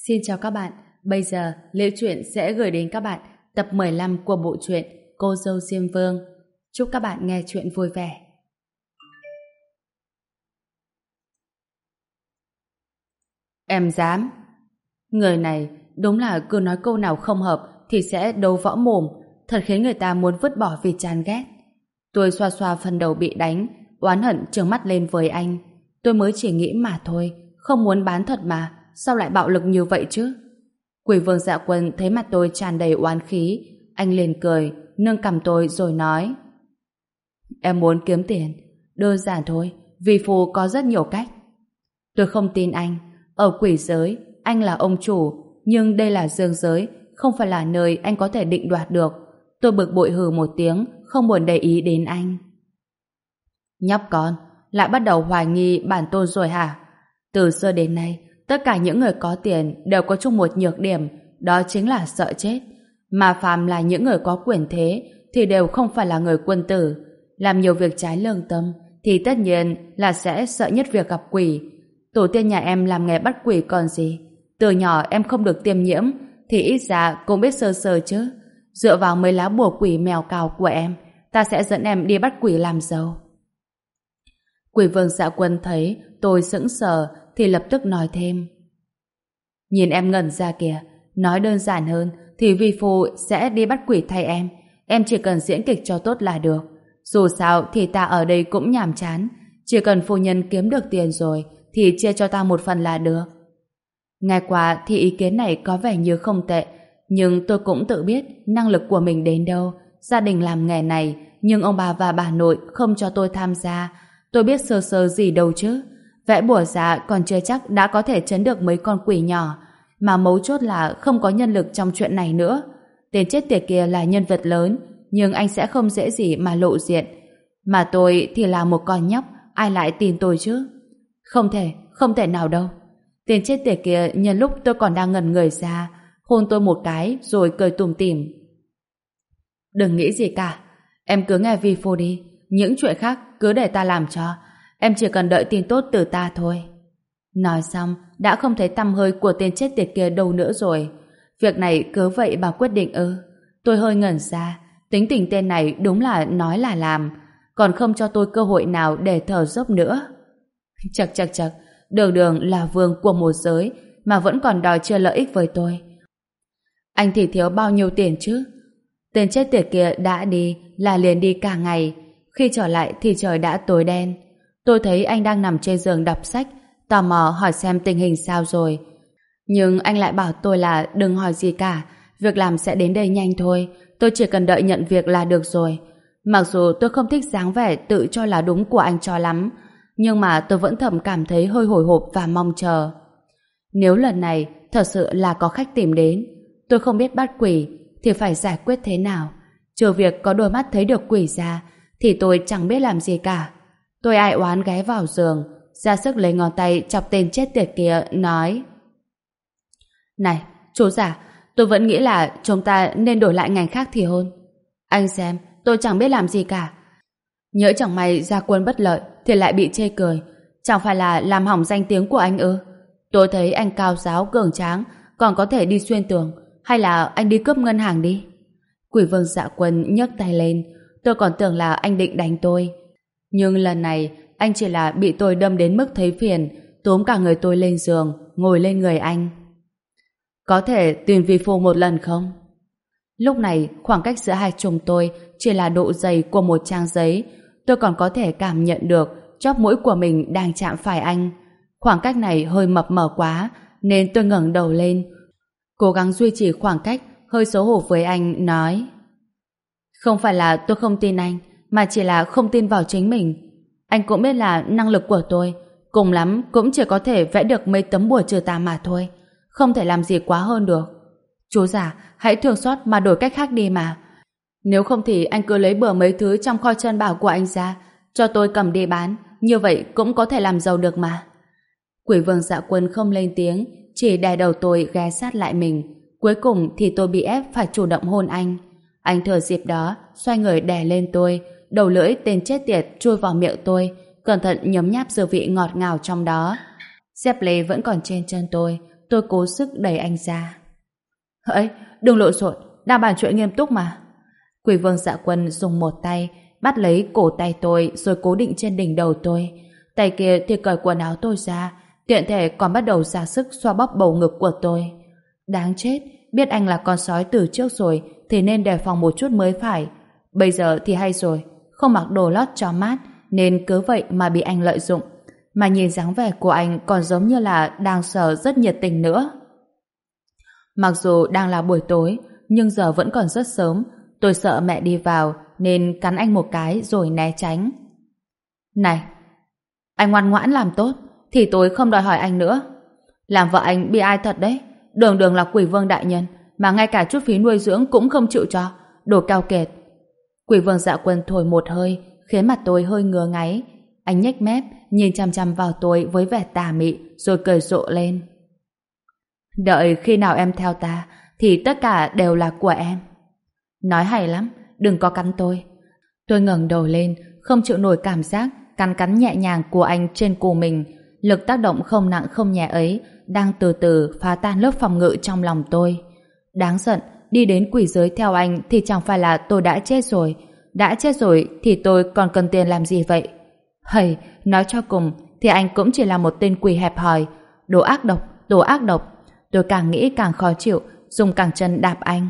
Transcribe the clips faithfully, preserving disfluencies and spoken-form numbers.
Xin chào các bạn, bây giờ Liễu Chuyện sẽ gửi đến các bạn tập mười lăm của bộ truyện Cô dâu Diêm Vương. Chúc các bạn nghe chuyện vui vẻ. Em dám? Người này đúng là cứ nói câu nào không hợp thì sẽ đấu võ mồm, thật khiến người ta muốn vứt bỏ vì chán ghét. Tôi xoa xoa phần đầu bị đánh, oán hận trừng mắt lên với anh. Tôi mới chỉ nghĩ mà thôi, không muốn bán thật mà, sao lại bạo lực như vậy chứ? Quỷ vương Dạ Quân thấy mặt tôi tràn đầy oán khí, anh liền cười, nâng cằm tôi rồi nói: Em muốn kiếm tiền, đơn giản thôi, vì phù có rất nhiều cách. Tôi không tin anh, ở quỷ giới, anh là ông chủ, nhưng đây là dương giới, không phải là nơi anh có thể định đoạt được. Tôi bực bội hừ một tiếng, không buồn để ý đến anh. Nhóc con, lại bắt đầu hoài nghi bản tôn rồi hả? Từ xưa đến nay, tất cả những người có tiền đều có chung một nhược điểm, đó chính là sợ chết. Mà phàm là những người có quyền thế thì đều không phải là người quân tử. Làm nhiều việc trái lương tâm thì tất nhiên là sẽ sợ nhất việc gặp quỷ. Tổ tiên nhà em làm nghề bắt quỷ còn gì. Từ nhỏ em không được tiêm nhiễm thì ít ra cũng biết sơ sơ chứ. Dựa vào mấy lá bùa quỷ mèo cào của em, ta sẽ dẫn em đi bắt quỷ làm giàu. Quỷ vương Dạ Quân thấy tôi sững sờ thì lập tức nói thêm: Nhìn em ngẩn ra kìa, nói đơn giản hơn thì vi phu sẽ đi bắt quỷ thay em. Em chỉ cần diễn kịch cho tốt là được. Dù sao thì ta ở đây cũng nhàm chán, chỉ cần phu nhân kiếm được tiền rồi thì chia cho ta một phần là được. Nghe qua thì ý kiến này có vẻ như không tệ, nhưng tôi cũng tự biết năng lực của mình đến đâu. Gia đình làm nghề này, nhưng ông bà và bà nội không cho tôi tham gia. Tôi biết sơ sơ gì đâu chứ. Vẽ bùa giá còn chưa chắc đã có thể trấn được mấy con quỷ nhỏ, mà mấu chốt là không có nhân lực trong chuyện này nữa. Tên chết tiệt kia là nhân vật lớn, nhưng anh sẽ không dễ gì mà lộ diện. Mà tôi thì là một con nhóc, ai lại tin tôi chứ? Không thể, không thể nào đâu. Tên chết tiệt kia nhân lúc tôi còn đang ngẩn người ra, hôn tôi một cái rồi cười tủm tỉm. Đừng nghĩ gì cả, em cứ nghe vi phu đi, những chuyện khác cứ để ta làm cho. Em chỉ cần đợi tin tốt từ ta thôi. Nói xong, đã không thấy tăm hơi của tên chết tiệt kia đâu nữa rồi. Việc này cứ vậy bà quyết định ư? Tôi hơi ngẩn ra, tính tình tên này đúng là nói là làm, còn không cho tôi cơ hội nào để thở dốc nữa. Chật chật chật, đường đường là vương của một giới mà vẫn còn đòi chia lợi ích với tôi. Anh thì thiếu bao nhiêu tiền chứ? Tên chết tiệt kia đã đi là liền đi cả ngày, khi trở lại thì trời đã tối đen. Tôi thấy anh đang nằm trên giường đọc sách, tò mò hỏi xem tình hình sao rồi. Nhưng anh lại bảo tôi là đừng hỏi gì cả, việc làm sẽ đến đây nhanh thôi, tôi chỉ cần đợi nhận việc là được rồi. Mặc dù tôi không thích dáng vẻ tự cho là đúng của anh cho lắm, nhưng mà tôi vẫn thầm cảm thấy hơi hồi hộp và mong chờ. Nếu lần này thật sự là có khách tìm đến, tôi không biết bắt quỷ thì phải giải quyết thế nào. Trừ việc có đôi mắt thấy được quỷ ra thì tôi chẳng biết làm gì cả. Tôi ai oán ghé vào giường, ra sức lấy ngón tay chọc tên chết tiệt kia, nói: Này, chú già, tôi vẫn nghĩ là chúng ta nên đổi lại ngành khác thì hơn. Anh xem, tôi chẳng biết làm gì cả. Nhỡ chẳng may ra quân bất lợi thì lại bị chê cười, chẳng phải là làm hỏng danh tiếng của anh ư? Tôi thấy anh cao giáo cường tráng, còn có thể đi xuyên tường, hay là anh đi cướp ngân hàng đi. Quỷ vương Dạ Quân nhấc tay lên, tôi còn tưởng là anh định đánh tôi. Nhưng lần này anh chỉ là bị tôi đâm đến mức thấy phiền, túm cả người tôi lên giường, ngồi lên người anh. Có thể tìm vi phu một lần không? Lúc này khoảng cách giữa hai chúng tôi chỉ là độ dày của một trang giấy. Tôi còn có thể cảm nhận được chóp mũi của mình đang chạm phải anh. Khoảng cách này hơi mập mờ quá, nên tôi ngẩng đầu lên, cố gắng duy trì khoảng cách, hơi xấu hổ với anh, nói: Không phải là tôi không tin anh, mà chỉ là không tin vào chính mình. Anh cũng biết là năng lực của tôi cùng lắm cũng chỉ có thể vẽ được mấy tấm bùa trừ tà mà thôi, không thể làm gì quá hơn được. Chú già, hãy thương xót mà đổi cách khác đi mà. Nếu không thì anh cứ lấy bừa mấy thứ trong kho chân bảo của anh ra, cho tôi cầm đi bán, như vậy cũng có thể làm giàu được mà. Quỷ vương Dạ Quân không lên tiếng, chỉ đè đầu tôi ghé sát lại mình. Cuối cùng thì tôi bị ép phải chủ động hôn anh. Anh thừa dịp đó xoay người đè lên tôi, đầu lưỡi tên chết tiệt chui vào miệng tôi, cẩn thận nhấm nháp dư vị ngọt ngào trong đó. Dép lê vẫn còn trên chân tôi, tôi cố sức đẩy anh ra. Ấy, đừng lộn xộn, đang bàn chuyện nghiêm túc mà. Quỷ vương Dạ Quân dùng một tay bắt lấy cổ tay tôi rồi cố định trên đỉnh đầu tôi. Tay kia thì cởi quần áo tôi ra, tiện thể còn bắt đầu ra sức xoa bóp bầu ngực của tôi. Đáng chết, biết anh là con sói từ trước rồi thì nên đề phòng một chút mới phải. Bây giờ thì hay rồi, không mặc đồ lót cho mát nên cứ vậy mà bị anh lợi dụng. Mà nhìn dáng vẻ của anh còn giống như là đang sợ rất nhiệt tình nữa. Mặc dù đang là buổi tối, nhưng giờ vẫn còn rất sớm. Tôi sợ mẹ đi vào nên cắn anh một cái rồi né tránh. Này, anh ngoan ngoãn làm tốt thì tôi không đòi hỏi anh nữa. Làm vợ anh bị ai thật đấy. Đường đường là quỷ vương đại nhân mà ngay cả chút phí nuôi dưỡng cũng không chịu cho. Đồ cao kiệt. Quỷ vương Dạ Quân thổi một hơi khiến mặt tôi hơi ngứa ngáy. Anh nhếch mép nhìn chằm chằm vào tôi với vẻ tà mị rồi cười rộ lên. Đợi khi nào em theo ta thì tất cả đều là của em. Nói hay lắm, đừng có cắn tôi. Tôi ngẩng đầu lên, không chịu nổi cảm giác cắn cắn nhẹ nhàng của anh trên cổ mình. Lực tác động không nặng không nhẹ ấy đang từ từ phá tan lớp phòng ngự trong lòng tôi. Đáng giận, đi đến quỷ giới theo anh thì chẳng phải là tôi đã chết rồi. Đã chết rồi thì tôi còn cần tiền làm gì vậy? Hầy, nói cho cùng thì anh cũng chỉ là một tên quỷ hẹp hòi. Đồ ác độc, đồ ác độc. Tôi càng nghĩ càng khó chịu, dùng cẳng chân đạp anh.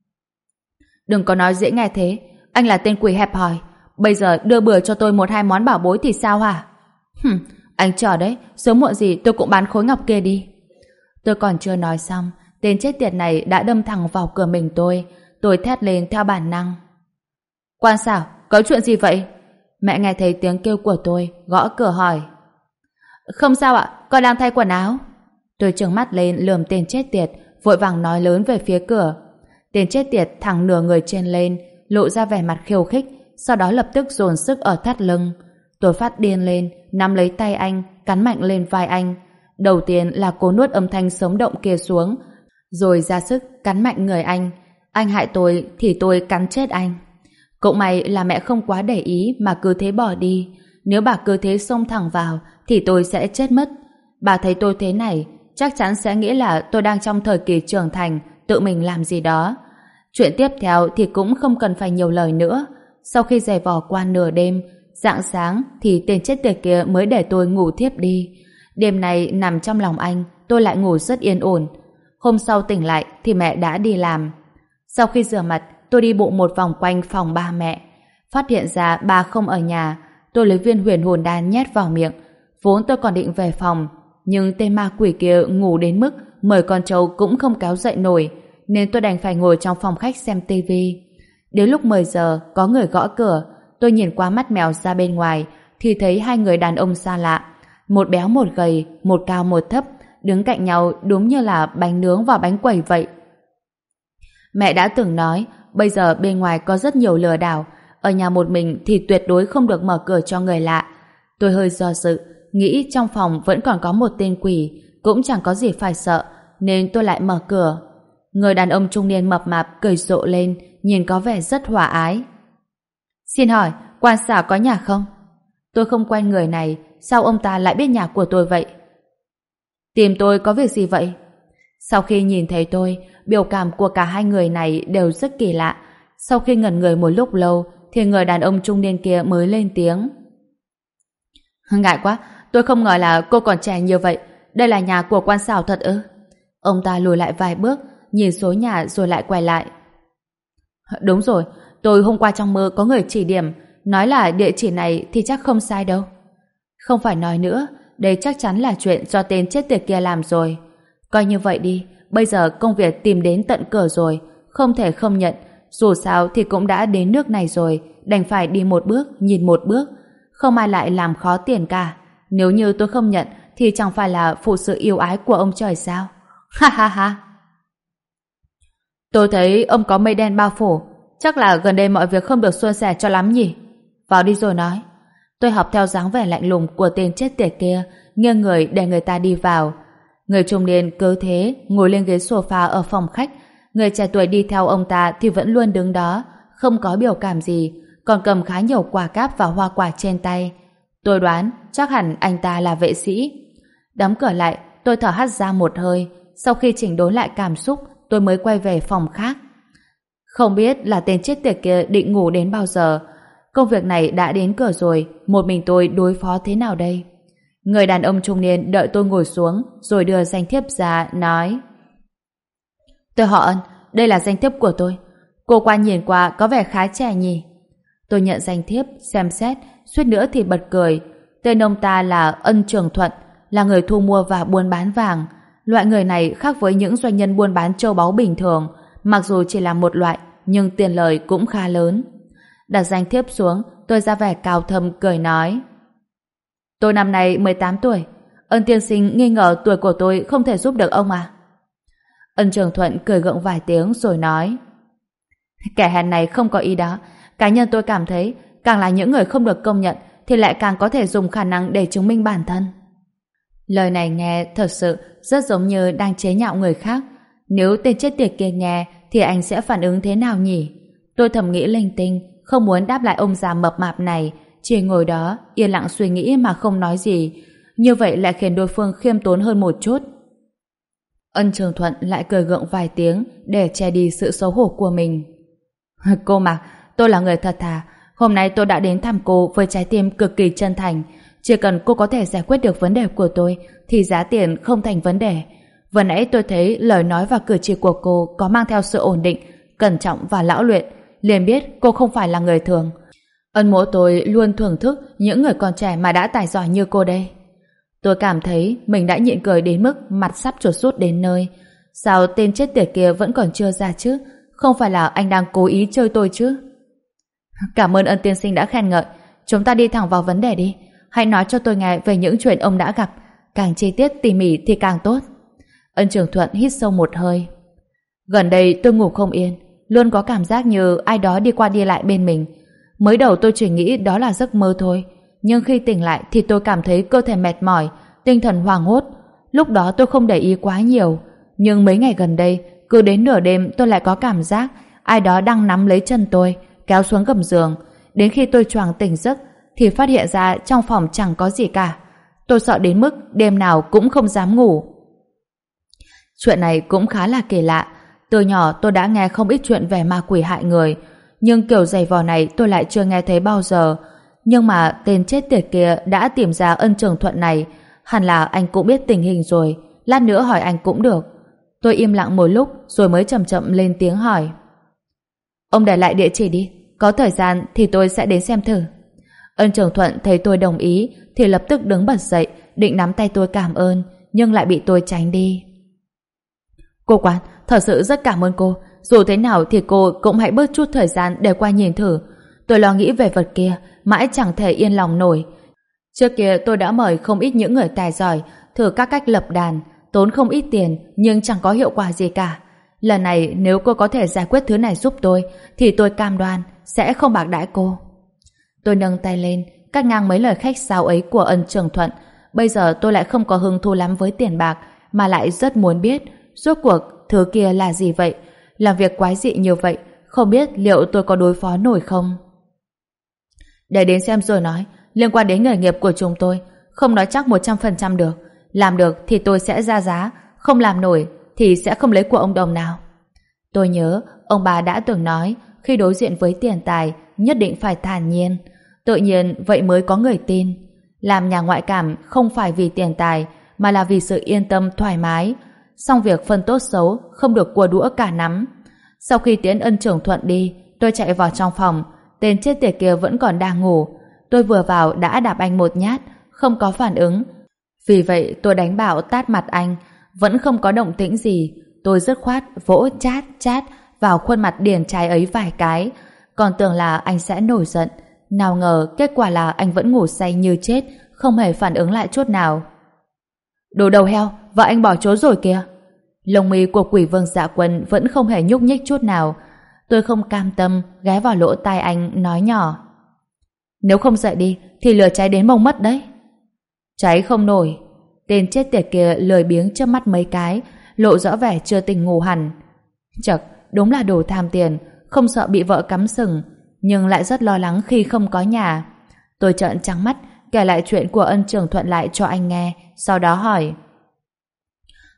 Đừng có nói dễ nghe thế, anh là tên quỷ hẹp hòi. Bây giờ đưa bừa cho tôi một hai món bảo bối thì sao hả? Hừm, anh chờ đấy, sớm muộn gì tôi cũng bán khối ngọc kia đi. Tôi còn chưa nói xong, tên chết tiệt này đã đâm thẳng vào cửa mình tôi. Tôi thét lên theo bản năng. Quan xảo, có chuyện gì vậy? Mẹ nghe thấy tiếng kêu của tôi, gõ cửa hỏi. Không sao ạ, con đang thay quần áo. Tôi trừng mắt lên lườm tên chết tiệt, vội vàng nói lớn về phía cửa. Tên chết tiệt thẳng nửa người trên lên, lộ ra vẻ mặt khiêu khích, sau đó lập tức dồn sức ở thắt lưng. Tôi phát điên lên, nắm lấy tay anh, cắn mạnh lên vai anh. Đầu tiên là cố nuốt âm thanh sống động kia xuống, rồi ra sức cắn mạnh người anh. Anh hại tôi thì tôi cắn chết anh. Cũng may là mẹ không quá để ý mà cứ thế bỏ đi. Nếu bà cứ thế xông thẳng vào thì tôi sẽ chết mất. Bà thấy tôi thế này chắc chắn sẽ nghĩ là tôi đang trong thời kỳ trưởng thành, tự mình làm gì đó. Chuyện tiếp theo thì cũng không cần phải nhiều lời nữa. Sau khi giày vò qua nửa đêm, rạng sáng thì tên chết tiệt kia mới để tôi ngủ thiếp đi. Đêm này nằm trong lòng anh, tôi lại ngủ rất yên ổn. Hôm sau tỉnh lại thì mẹ đã đi làm. Sau khi rửa mặt, tôi đi bộ một vòng quanh phòng ba mẹ. Phát hiện ra ba không ở nhà, tôi lấy viên huyền hồn đan nhét vào miệng. Vốn tôi còn định về phòng, nhưng tên ma quỷ kia ngủ đến mức mời con trâu cũng không kéo dậy nổi, nên tôi đành phải ngồi trong phòng khách xem tivi. Đến lúc mười giờ, có người gõ cửa. Tôi nhìn qua mắt mèo ra bên ngoài thì thấy hai người đàn ông xa lạ, một béo một gầy, một cao một thấp, đứng cạnh nhau đúng như là bánh nướng và bánh quẩy vậy. Mẹ đã từng nói bây giờ bên ngoài có rất nhiều lừa đảo, ở nhà một mình thì tuyệt đối không được mở cửa cho người lạ. Tôi hơi do dự, nghĩ trong phòng vẫn còn có một tên quỷ, cũng chẳng có gì phải sợ, nên tôi lại mở cửa. Người đàn ông trung niên mập mạp cười rộ lên, nhìn có vẻ rất hòa ái. Xin hỏi, quan xảo có nhà không? Tôi không quen người này, sao ông ta lại biết nhà của tôi vậy? Tìm tôi có việc gì vậy? Sau khi nhìn thấy tôi, biểu cảm của cả hai người này đều rất kỳ lạ. Sau khi ngẩn người một lúc lâu, thì người đàn ông trung niên kia mới lên tiếng. Ngại quá, tôi không ngờ là cô còn trẻ như vậy. Đây là nhà của quan xảo thật ư? Ông ta lùi lại vài bước, nhìn số nhà rồi lại quay lại. Đúng rồi, tôi hôm qua trong mơ có người chỉ điểm, nói là địa chỉ này thì chắc không sai đâu. Không phải nói nữa, đây chắc chắn là chuyện do tên chết tiệt kia làm rồi. Coi như vậy đi, bây giờ công việc tìm đến tận cửa rồi, không thể không nhận, dù sao thì cũng đã đến nước này rồi, đành phải đi một bước, nhìn một bước. Không ai lại làm khó tiền cả. Nếu như tôi không nhận thì chẳng phải là phụ sự yêu ái của ông trời sao? Ha ha ha. Tôi thấy ông có mây đen bao phủ, chắc là gần đây mọi việc không được suôn sẻ cho lắm nhỉ? Vào đi rồi nói. Tôi học theo dáng vẻ lạnh lùng của tên chết tiệt kia, nghiêng người để người ta đi vào. Người trung niên cứ thế ngồi lên ghế sofa ở phòng khách, người trẻ tuổi đi theo ông ta thì vẫn luôn đứng đó, không có biểu cảm gì, còn cầm khá nhiều quả cáp và hoa quả trên tay. Tôi đoán chắc hẳn anh ta là vệ sĩ. Đóng cửa lại, tôi thở hắt ra một hơi, Sau khi chỉnh đốn lại cảm xúc, tôi mới quay về phòng khác. Không biết là tên chết tiệt kia định ngủ đến bao giờ. Công việc này đã đến cửa rồi, một mình tôi đối phó thế nào đây? Người đàn ông trung niên đợi tôi ngồi xuống, rồi đưa danh thiếp ra, nói: Tôi họ Ân, đây là danh thiếp của tôi. Cô qua nhìn qua có vẻ khá trẻ nhỉ? Tôi nhận danh thiếp, xem xét, suýt nữa thì bật cười. Tên ông ta là Ân Trường Thuận, là người thu mua và buôn bán vàng. Loại người này khác với những doanh nhân buôn bán châu báu bình thường, mặc dù chỉ là một loại, nhưng tiền lời cũng khá lớn. Đặt danh thiếp xuống, tôi ra vẻ cao thâm cười nói: Tôi năm nay mười tám tuổi. Ân tiên sinh nghi ngờ tuổi của tôi không thể giúp được ông à? Ân Trường Thuận cười gượng vài tiếng rồi nói: Kẻ hèn này không có ý đó. Cá nhân tôi cảm thấy càng là những người không được công nhận thì lại càng có thể dùng khả năng để chứng minh bản thân. Lời này nghe thật sự rất giống như đang chế nhạo người khác. Nếu tên chết tiệt kia nghe thì anh sẽ phản ứng thế nào nhỉ? Tôi thầm nghĩ linh tinh, không muốn đáp lại ông già mập mạp này, chỉ ngồi đó yên lặng suy nghĩ mà không nói gì. Như vậy lại khiến đối phương khiêm tốn hơn một chút. Ân Trường Thuận lại cười gượng vài tiếng để che đi sự xấu hổ của mình. Cô Mạc, tôi là người thật thà. Hôm nay tôi đã đến thăm cô với trái tim cực kỳ chân thành. Chỉ cần cô có thể giải quyết được vấn đề của tôi thì giá tiền không thành vấn đề. Vừa nãy tôi thấy lời nói và cử chỉ của cô có mang theo sự ổn định, cẩn trọng và lão luyện, liền biết cô không phải là người thường. Ân mộ tôi luôn thưởng thức những người còn trẻ mà đã tài giỏi như cô đây. Tôi cảm thấy mình đã nhịn cười đến mức mặt sắp chuột rút đến nơi. Sao tên chết tiệt kia vẫn còn chưa ra chứ? Không phải là anh đang cố ý chơi tôi chứ? Cảm ơn Ân tiên sinh đã khen ngợi. Chúng ta đi thẳng vào vấn đề đi. Hãy nói cho tôi nghe về những chuyện ông đã gặp. Càng chi tiết tỉ mỉ thì càng tốt. Ân Trường Thuận hít sâu một hơi. Gần đây tôi ngủ không yên, luôn có cảm giác như ai đó đi qua đi lại bên mình. Mới đầu tôi chỉ nghĩ đó là giấc mơ thôi, nhưng khi tỉnh lại thì tôi cảm thấy cơ thể mệt mỏi, tinh thần hoảng hốt. Lúc đó tôi không để ý quá nhiều, nhưng mấy ngày gần đây, cứ đến nửa đêm tôi lại có cảm giác ai đó đang nắm lấy chân tôi, kéo xuống gầm giường. Đến khi tôi choàng tỉnh giấc thì phát hiện ra trong phòng chẳng có gì cả. Tôi sợ đến mức đêm nào cũng không dám ngủ. Chuyện này cũng khá là kỳ lạ. Từ nhỏ tôi đã nghe không ít chuyện về ma quỷ hại người, nhưng kiểu giày vò này tôi lại chưa nghe thấy bao giờ. Nhưng mà tên chết tiệt kia đã tìm ra Ân Trường Thuận này, hẳn là anh cũng biết tình hình rồi. Lát nữa hỏi anh cũng được. Tôi im lặng một lúc rồi mới chậm chậm lên tiếng hỏi: Ông để lại địa chỉ đi, có thời gian thì tôi sẽ đến xem thử. Ân Trường Thuận thấy tôi đồng ý thì lập tức đứng bật dậy, định nắm tay tôi cảm ơn, nhưng lại bị tôi tránh đi. Cô Quán, thật sự rất cảm ơn cô. Dù thế nào thì cô cũng hãy bớt chút thời gian để qua nhìn thử. Tôi lo nghĩ về vật kia, mãi chẳng thể yên lòng nổi. Trước kia tôi đã mời không ít những người tài giỏi thử các cách lập đàn, tốn không ít tiền nhưng chẳng có hiệu quả gì cả. Lần này nếu cô có thể giải quyết thứ này giúp tôi thì tôi cam đoan sẽ không bạc đãi cô. Tôi nâng tay lên, cắt ngang mấy lời khách sáo ấy của Ân Trường Thuận. Bây giờ tôi lại không có hứng thú lắm với tiền bạc, mà lại rất muốn biết rốt cuộc thứ kia là gì vậy. Làm việc quái dị như vậy, không biết liệu tôi có đối phó nổi không? Để đến xem rồi nói. Liên quan đến nghề nghiệp của chúng tôi, không nói chắc một trăm phần trăm được. Làm được thì tôi sẽ ra giá, không làm nổi thì sẽ không lấy của ông đồng nào. Tôi nhớ ông bà đã từng nói, khi đối diện với tiền tài nhất định phải thản nhiên. Tự nhiên vậy mới có người tin. Làm nhà ngoại cảm không phải vì tiền tài, mà là vì sự yên tâm thoải mái. Xong việc phân tốt xấu không được cua đũa cả nắm. Sau khi tiễn Ân Trường Thuận đi, tôi chạy vào trong phòng. Tên chết tiệt kia vẫn còn đang ngủ. Tôi vừa vào đã đạp anh một nhát, không có phản ứng. Vì vậy tôi đánh bạo tát mặt anh, vẫn không có động tĩnh gì. Tôi dứt khoát vỗ chát chát vào khuôn mặt điển trai ấy vài cái, còn tưởng là anh sẽ nổi giận. Nào ngờ kết quả là anh vẫn ngủ say như chết, không hề phản ứng lại chút nào. Đồ đầu heo, vợ anh bỏ trốn rồi kìa. Lông mi của Quỷ Vương Dạ Quân vẫn không hề nhúc nhích chút nào. Tôi không cam tâm ghé vào lỗ tai anh nói nhỏ: Nếu không dậy đi thì lửa cháy đến mông mất đấy. Cháy không nổi. Tên chết tiệt kia lười biếng chớp mắt mấy cái, lộ rõ vẻ chưa tỉnh ngủ hẳn. Chậc, đúng là đồ tham tiền, không sợ bị vợ cắm sừng, nhưng lại rất lo lắng khi không có nhà. Tôi trợn trắng mắt kể lại chuyện của Ân Trường Thuận lại cho anh nghe, sau đó hỏi: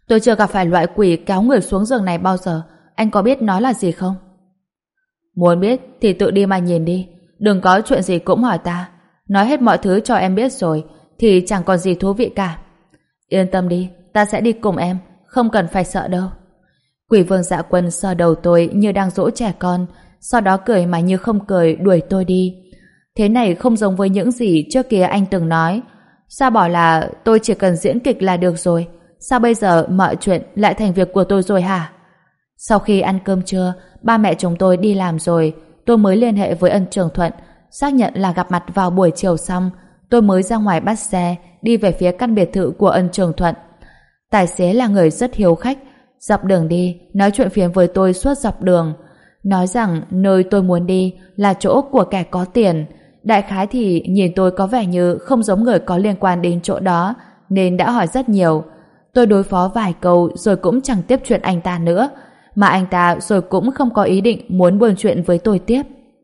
Tôi chưa gặp phải loại quỷ kéo người xuống giường này bao giờ. Anh có biết nó là gì không? Muốn biết thì tự đi mà nhìn đi. Đừng có chuyện gì cũng hỏi ta. Nói hết mọi thứ cho em biết rồi thì chẳng còn gì thú vị cả. Yên tâm đi, ta sẽ đi cùng em, không cần phải sợ đâu. Quỷ vương Dạ Quân sờ đầu tôi như đang dỗ trẻ con, sau đó cười mà như không cười đuổi tôi đi. Thế này không giống với những gì trước kia anh từng nói. Sao bảo là tôi chỉ cần diễn kịch là được rồi? Sao bây giờ mọi chuyện lại thành việc của tôi rồi hả? Sau khi ăn cơm trưa, ba mẹ chúng tôi đi làm rồi, tôi mới liên hệ với Ân Trường Thuận, xác nhận là gặp mặt vào buổi chiều xong, tôi mới ra ngoài bắt xe, đi về phía căn biệt thự của Ân Trường Thuận. Tài xế là người rất hiếu khách, dọc đường đi, nói chuyện phiếm với tôi suốt dọc đường, nói rằng nơi tôi muốn đi là chỗ của kẻ có tiền. Đại khái thì nhìn tôi có vẻ như không giống người có liên quan đến chỗ đó, nên đã hỏi rất nhiều. Tôi đối phó vài câu rồi cũng chẳng tiếp chuyện anh ta nữa, mà anh ta rồi cũng không có ý định muốn buôn chuyện với tôi tiếp.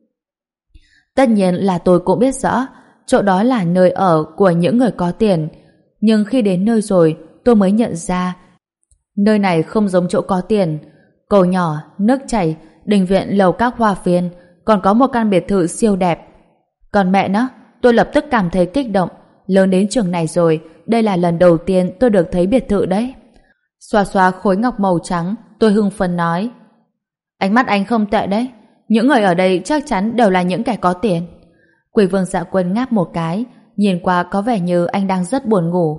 Tất nhiên là tôi cũng biết rõ chỗ đó là nơi ở của những người có tiền, nhưng khi đến nơi rồi tôi mới nhận ra nơi này không giống chỗ có tiền. Cầu nhỏ, nước chảy, đình viện lầu các hoa phiên, còn có một căn biệt thự siêu đẹp. Còn mẹ nó, tôi lập tức cảm thấy kích động. Lớn đến trường này rồi, đây là lần đầu tiên tôi được thấy biệt thự đấy. Xoa xoa khối ngọc màu trắng, tôi hưng phấn nói: ánh mắt anh không tệ đấy, những người ở đây chắc chắn đều là những kẻ có tiền. Quỷ vương Dạ Quân ngáp một cái, nhìn qua có vẻ như anh đang rất buồn ngủ.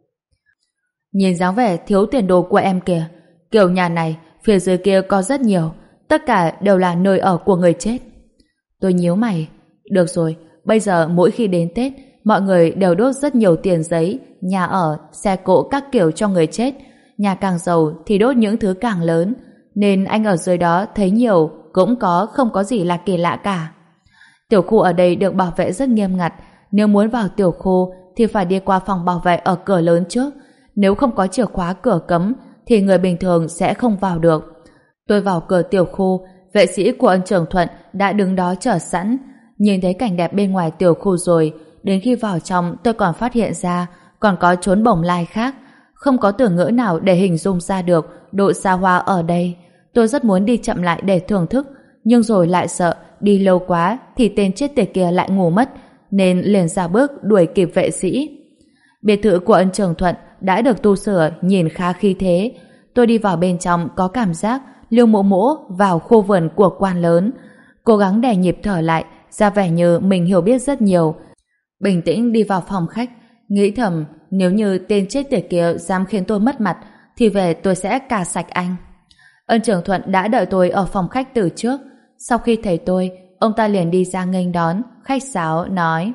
Nhìn dáng vẻ thiếu tiền đồ của em kìa, kiểu nhà này phía dưới kia có rất nhiều, tất cả đều là nơi ở của người chết. Tôi nhíu mày. Được rồi, bây giờ mỗi khi đến Tết, mọi người đều đốt rất nhiều tiền giấy, nhà ở, xe cộ các kiểu cho người chết. Nhà càng giàu thì đốt những thứ càng lớn, nên anh ở dưới đó thấy nhiều cũng có, không có gì là kỳ lạ cả. Tiểu khu ở đây được bảo vệ rất nghiêm ngặt, nếu muốn vào tiểu khu thì phải đi qua phòng bảo vệ ở cửa lớn trước. Nếu không có chìa khóa cửa cấm thì người bình thường sẽ không vào được. Tôi vào cửa tiểu khu, vệ sĩ của Ân Trường Thuận đã đứng đó chờ sẵn. Nhìn thấy cảnh đẹp bên ngoài tiểu khu rồi, đến khi vào trong tôi còn phát hiện ra còn có chốn bồng lai khác. Không có từ ngữ nào để hình dung ra được độ xa hoa ở đây. Tôi rất muốn đi chậm lại để thưởng thức, nhưng rồi lại sợ đi lâu quá thì tên chết tiệt kia lại ngủ mất, nên liền ra bước đuổi kịp vệ sĩ. Biệt thự của Ân Trường Thuận đã được tu sửa, nhìn khá khí thế. Tôi đi vào bên trong có cảm giác Liêu Mộ Mộ vào khu vườn của quan lớn. Cố gắng đè nhịp thở lại, ra vẻ như mình hiểu biết rất nhiều. Bình tĩnh đi vào phòng khách, nghĩ thầm nếu như tên chết tiệt kia dám khiến tôi mất mặt thì về tôi sẽ cà sạch anh. Ân Trường Thuận đã đợi tôi ở phòng khách từ trước. Sau khi thấy tôi, ông ta liền đi ra nghênh đón, khách sáo nói: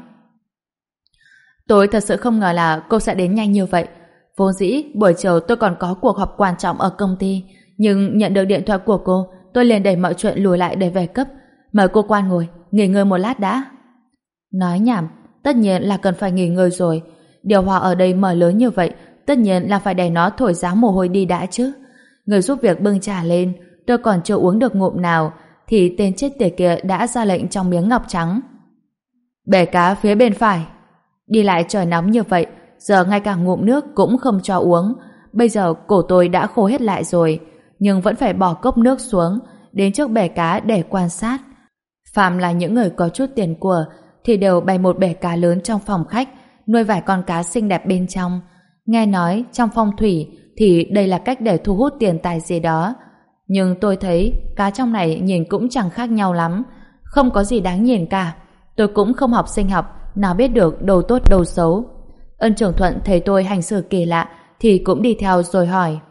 tôi thật sự không ngờ là cô sẽ đến nhanh như vậy. Vốn dĩ buổi chiều tôi còn có cuộc họp quan trọng ở công ty, nhưng nhận được điện thoại của cô, tôi liền đẩy mọi chuyện lùi lại để về cấp. Mời cô quan ngồi, nghỉ ngơi một lát đã. Nói nhảm, tất nhiên là cần phải nghỉ ngơi rồi. Điều hòa ở đây mở lớn như vậy, tất nhiên là phải để nó thổi giá mồ hôi đi đã chứ. Người giúp việc bưng trà lên, tôi còn chưa uống được ngụm nào thì tên chết tiệt kia đã ra lệnh trong miếng ngọc trắng: bể cá phía bên phải. Đi lại trời nóng như vậy, giờ ngay cả ngụm nước cũng không cho uống. Bây giờ cổ tôi đã khô hết lại rồi, nhưng vẫn phải bỏ cốc nước xuống đến trước bể cá để quan sát. Phạm là những người có chút tiền của thì đều bày một bể cá lớn trong phòng khách, nuôi vài con cá xinh đẹp bên trong. Nghe nói trong phong thủy thì đây là cách để thu hút tiền tài gì đó. Nhưng tôi thấy cá trong này nhìn cũng chẳng khác nhau lắm, không có gì đáng nhìn cả. Tôi cũng không học sinh học, nào biết được đâu tốt đâu xấu. Ân Trường Thuận thấy tôi hành xử kỳ lạ thì cũng đi theo rồi hỏi: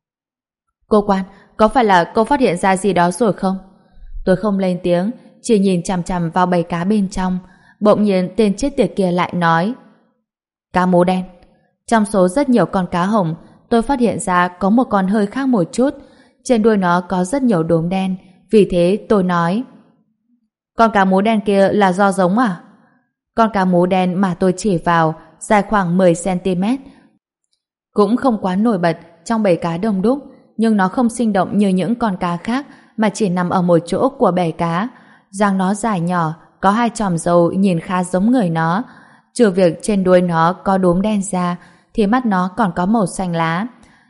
cô quan, có phải là cô phát hiện ra gì đó rồi không? Tôi không lên tiếng, chỉ nhìn chằm chằm vào bầy cá bên trong. Bỗng nhiên tên chết tiệt kia lại nói: cá mú đen. Trong số rất nhiều con cá hồng, tôi phát hiện ra có một con hơi khác một chút. Trên đuôi nó có rất nhiều đốm đen. Vì thế tôi nói: con cá mú đen kia là do giống à? Con cá mú đen mà tôi chỉ vào dài khoảng mười xăng ti mét, cũng không quá nổi bật trong bầy cá đông đúc, nhưng nó không sinh động như những con cá khác, mà chỉ nằm ở một chỗ của bể cá. Răng nó dài nhỏ, có hai chòm râu nhìn khá giống người nó. Trừ việc trên đuôi nó có đốm đen ra thì mắt nó còn có màu xanh lá.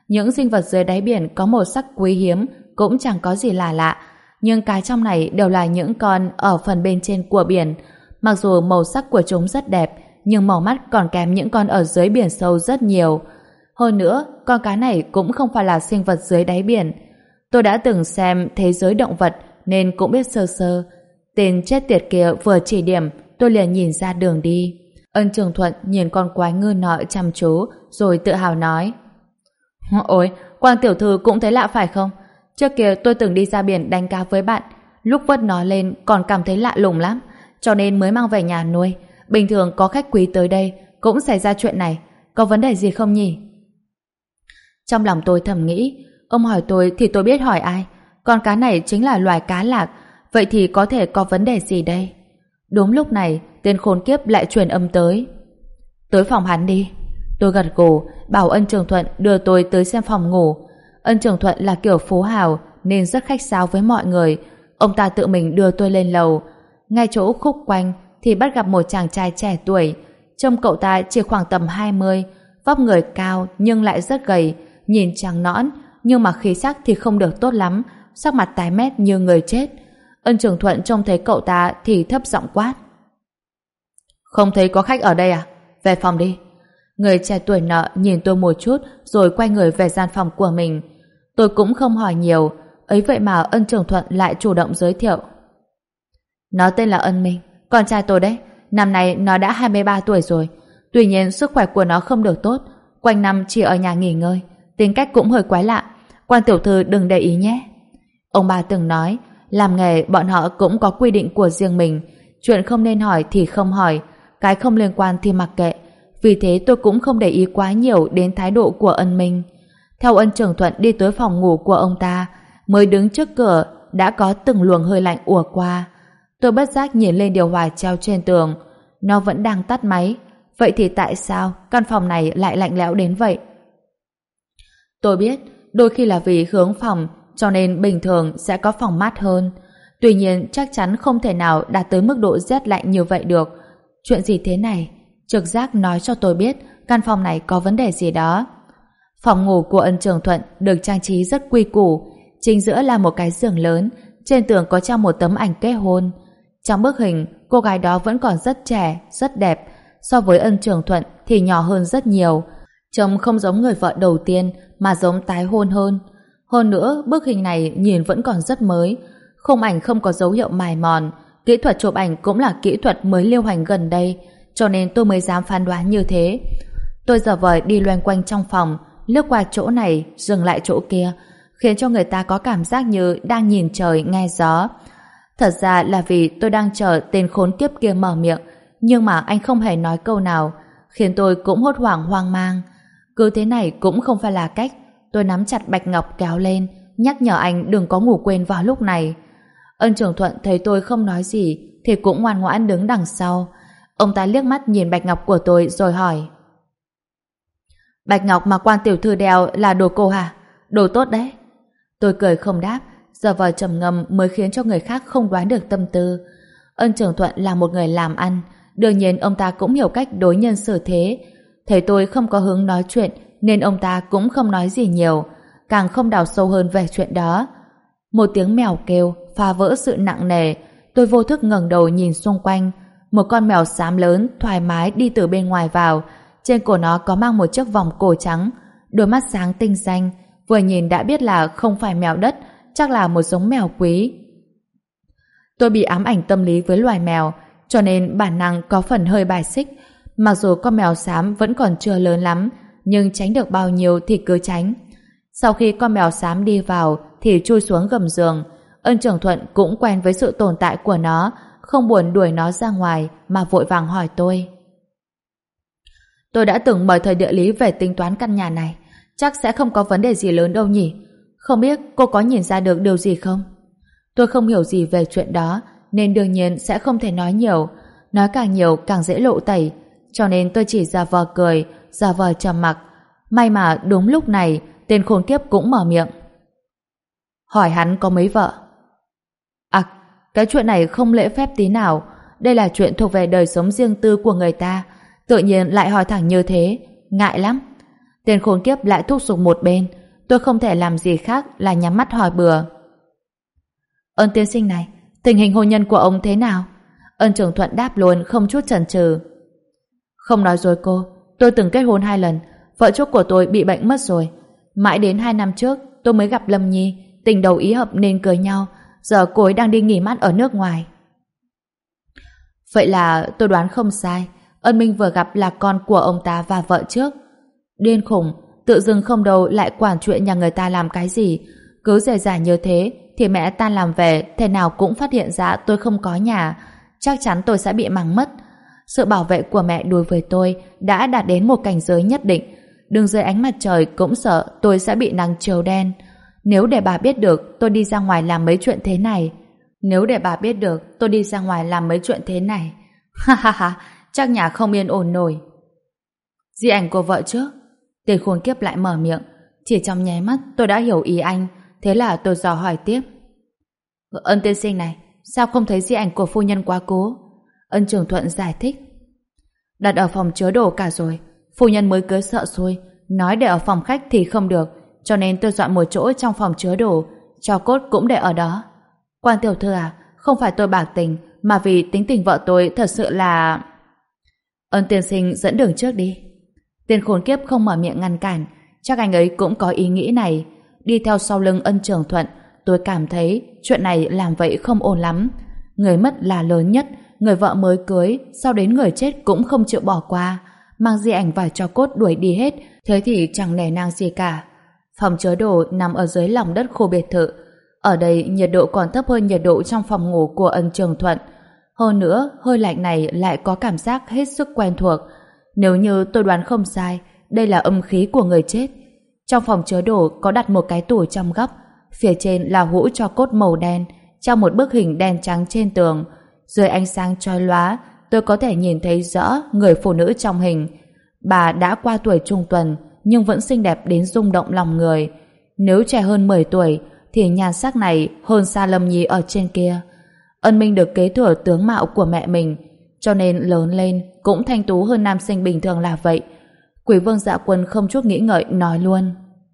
Những sinh vật dưới đáy biển có màu sắc quý hiếm cũng chẳng có gì lạ lạ, nhưng cái trong này đều là những con ở phần bên trên của biển. Mặc dù màu sắc của chúng rất đẹp, nhưng màu mắt còn kém những con ở dưới biển sâu rất nhiều. Hơn nữa, con cá này cũng không phải là sinh vật dưới đáy biển. Tôi đã từng xem Thế giới động vật nên cũng biết sơ sơ. Tên chết tiệt kia vừa chỉ điểm, tôi liền nhìn ra đường đi. Ân Trường Thuận nhìn con quái ngư nọ chăm chú, rồi tự hào nói: Ôi, Quang tiểu thư cũng thấy lạ phải không? Trước kia tôi từng đi ra biển đánh cá với bạn, lúc vớt nó lên còn cảm thấy lạ lùng lắm, cho nên mới mang về nhà nuôi. Bình thường có khách quý tới đây cũng xảy ra chuyện này, có vấn đề gì không nhỉ? Trong lòng tôi thầm nghĩ, ông hỏi tôi thì tôi biết hỏi ai. Con cá này chính là loài cá lạc, vậy thì có thể có vấn đề gì đây? Đúng lúc này, tên khốn kiếp lại truyền âm tới: Tới phòng hắn đi. Tôi gật gù, bảo Ân Trường Thuận đưa tôi tới xem phòng ngủ. Ân Trường Thuận là kiểu phú hào nên rất khách sáo với mọi người. Ông ta tự mình đưa tôi lên lầu. Ngay chỗ khúc quanh thì bắt gặp một chàng trai trẻ tuổi. Trông cậu ta chỉ khoảng tầm hai mươi, vóc người cao nhưng lại rất gầy, nhìn trắng nõn, nhưng mà khí sắc thì không được tốt lắm, sắc mặt tái mét như người chết. Ân Trường Thuận trông thấy cậu ta thì thấp giọng quát: Không thấy có khách ở đây à? Về phòng đi. Người trẻ tuổi nọ nhìn tôi một chút rồi quay người về gian phòng của mình. Tôi cũng không hỏi nhiều, ấy vậy mà Ân Trường Thuận lại chủ động giới thiệu: Nó tên là Ân Minh, con trai tôi đấy. Năm nay nó đã hai mươi ba tuổi rồi. Tuy nhiên sức khỏe của nó không được tốt, quanh năm chỉ ở nhà nghỉ ngơi, tính cách cũng hơi quái lạ. Quan tiểu thư đừng để ý nhé. Ông bà từng nói, làm nghề bọn họ cũng có quy định của riêng mình, chuyện không nên hỏi thì không hỏi, cái không liên quan thì mặc kệ. Vì thế tôi cũng không để ý quá nhiều đến thái độ của Ân Minh. Theo Ân Trường Thuận đi tới phòng ngủ của ông ta, mới đứng trước cửa đã có từng luồng hơi lạnh ùa qua. Tôi bất giác nhìn lên điều hòa treo trên tường, nó vẫn đang tắt máy. Vậy thì tại sao căn phòng này lại lạnh lẽo đến vậy? Tôi biết đôi khi là vì hướng phòng, cho nên bình thường sẽ có phòng mát hơn. Tuy nhiên chắc chắn không thể nào đạt tới mức độ rét lạnh như vậy được. Chuyện gì thế này? Trực giác nói cho tôi biết căn phòng này có vấn đề gì đó. Phòng ngủ của Ân Trường Thuận được trang trí rất quy củ. Chính giữa là một cái giường lớn, trên tường có treo một tấm ảnh kết hôn. Trong bức hình, cô gái đó vẫn còn rất trẻ, rất đẹp. So với Ân Trường Thuận thì nhỏ hơn rất nhiều. Trông không giống người vợ đầu tiên mà giống tái hôn hơn. Hơn nữa, bức hình này nhìn vẫn còn rất mới. Khung ảnh không có dấu hiệu mài mòn. Kỹ thuật chụp ảnh cũng là kỹ thuật mới lưu hành gần đây, cho nên tôi mới dám phán đoán như thế. Tôi giờ vời đi loanh quanh trong phòng, lướt qua chỗ này, dừng lại chỗ kia, khiến cho người ta có cảm giác như đang nhìn trời nghe gió. Thật ra là vì tôi đang chờ tên khốn kiếp kia mở miệng, nhưng mà anh không hề nói câu nào, khiến tôi cũng hốt hoảng hoang mang. Cứ thế này cũng không phải là cách. Tôi nắm chặt Bạch Ngọc kéo lên, nhắc nhở anh đừng có ngủ quên vào lúc này. Ân Trường Thuận thấy tôi không nói gì thì cũng ngoan ngoãn đứng đằng sau. Ông ta liếc mắt nhìn Bạch Ngọc của tôi rồi hỏi: Bạch Ngọc mà Quan tiểu thư đeo là đồ cô hả? Đồ tốt đấy. Tôi cười không đáp, giờ vờ trầm ngâm mới khiến cho người khác không đoán được tâm tư. Ân Trường Thuận là một người làm ăn, đương nhiên ông ta cũng hiểu cách đối nhân xử thế. Thấy tôi không có hứng nói chuyện nên ông ta cũng không nói gì nhiều, càng không đào sâu hơn về chuyện đó. Một tiếng mèo kêu phá vỡ sự nặng nề. Tôi vô thức ngẩng đầu nhìn xung quanh. Một con mèo xám lớn thoải mái đi từ bên ngoài vào. Trên cổ nó có mang một chiếc vòng cổ trắng, đôi mắt sáng tinh xanh, vừa nhìn đã biết là không phải mèo đất, chắc là một giống mèo quý. Tôi bị ám ảnh tâm lý với loài mèo, cho nên bản năng có phần hơi bài xích. Mặc dù con mèo xám vẫn còn chưa lớn lắm, nhưng tránh được bao nhiêu thì cứ tránh. Sau khi con mèo xám đi vào thì chui xuống gầm giường. Ân Trường Thuận cũng quen với sự tồn tại của nó, không buồn đuổi nó ra ngoài mà vội vàng hỏi tôi: Tôi đã từng mời thầy địa lý về tính toán căn nhà này, chắc sẽ không có vấn đề gì lớn đâu nhỉ? Không biết cô có nhìn ra được điều gì không? Tôi không hiểu gì về chuyện đó nên đương nhiên sẽ không thể nói nhiều. Nói càng nhiều càng dễ lộ tẩy, cho nên tôi chỉ giả vờ cười, giả vờ trầm mặc. May mà đúng lúc này tên khốn kiếp cũng mở miệng: Hỏi hắn có mấy vợ? À, cái chuyện này không lễ phép tí nào. Đây là chuyện thuộc về đời sống riêng tư của người ta, tự nhiên lại hỏi thẳng như thế, ngại lắm. Tên khốn kiếp lại thúc giục một bên: tôi không thể làm gì khác là nhắm mắt hỏi bừa. Ân tiên sinh này, tình hình hôn nhân của ông thế nào? Ân Trường Thuận đáp luôn không chút chần chừ. Không nói dối cô, tôi từng kết hôn hai lần, vợ trước của tôi bị bệnh mất rồi. Mãi đến hai năm trước tôi mới gặp Lâm Nhi, tình đầu ý hợp nên cưới nhau. Giờ cô ấy đang đi nghỉ mát ở nước ngoài. Vậy là tôi đoán không sai, Ân Minh vừa gặp là con của ông ta và vợ trước. Điên khủng, tự dưng không đâu lại quản chuyện nhà người ta làm cái gì. Cứ dè dả như thế thì mẹ ta làm về thế nào cũng phát hiện ra tôi không có nhà. Chắc chắn tôi sẽ bị mắng mất. Sự bảo vệ của mẹ đối với tôi đã đạt đến một cảnh giới nhất định. Đứng dưới ánh mặt trời cũng sợ tôi sẽ bị nắng chiều đen. Nếu để bà biết được tôi đi ra ngoài làm mấy chuyện thế này Nếu để bà biết được tôi đi ra ngoài làm mấy chuyện thế này Ha ha ha, chắc nhà không yên ổn nổi. Di ảnh của vợ trước. Tên khốn kiếp lại mở miệng. Chỉ trong nháy mắt tôi đã hiểu ý anh. Thế là tôi dò hỏi tiếp. Ân tiên sinh này, sao không thấy di ảnh của phu nhân quá cố? Ân Trường Thuận giải thích. Đặt ở phòng chứa đồ cả rồi. Phu nhân mới cưới sợ xui, nói để ở phòng khách thì không được, cho nên tôi dọn một chỗ trong phòng chứa đồ, tro cốt cũng để ở đó. Quan tiểu thư à, không phải tôi bạc tình, mà vì tính tình vợ tôi thật sự là... Ân tiên sinh dẫn đường trước đi. Tên khốn kiếp không mở miệng ngăn cản, chắc anh ấy cũng có ý nghĩ này. Đi theo sau lưng Ân Trường Thuận, tôi cảm thấy chuyện này làm vậy không ổn lắm. Người mất là lớn nhất, người vợ mới cưới, sau đến người chết cũng không chịu bỏ qua. Mang di ảnh và tro cốt đuổi đi hết, thế thì chẳng nể nang gì cả. Phòng chứa đồ nằm ở dưới lòng đất khu biệt thự. Ở đây nhiệt độ còn thấp hơn nhiệt độ trong phòng ngủ của Ân Trường Thuận. Hơn nữa, hơi lạnh này lại có cảm giác hết sức quen thuộc. Nếu như tôi đoán không sai, đây là âm khí của người chết. Trong phòng chứa đồ có đặt một cái tủ trong góc, phía trên là hũ tro cốt màu đen, trong một bức hình đen trắng trên tường. Dưới ánh sáng chói lóa, tôi có thể nhìn thấy rõ người phụ nữ trong hình. Bà đã qua tuổi trung tuần, nhưng vẫn xinh đẹp đến rung động lòng người. Nếu trẻ hơn mười tuổi, thì nhan sắc này hơn xa Lâm Nhi ở trên kia. Ân Minh được kế thừa tướng mạo của mẹ mình, cho nên lớn lên cũng thanh tú hơn nam sinh bình thường là vậy. Quỷ Vương Dạ Quân không chút nghĩ ngợi nói luôn.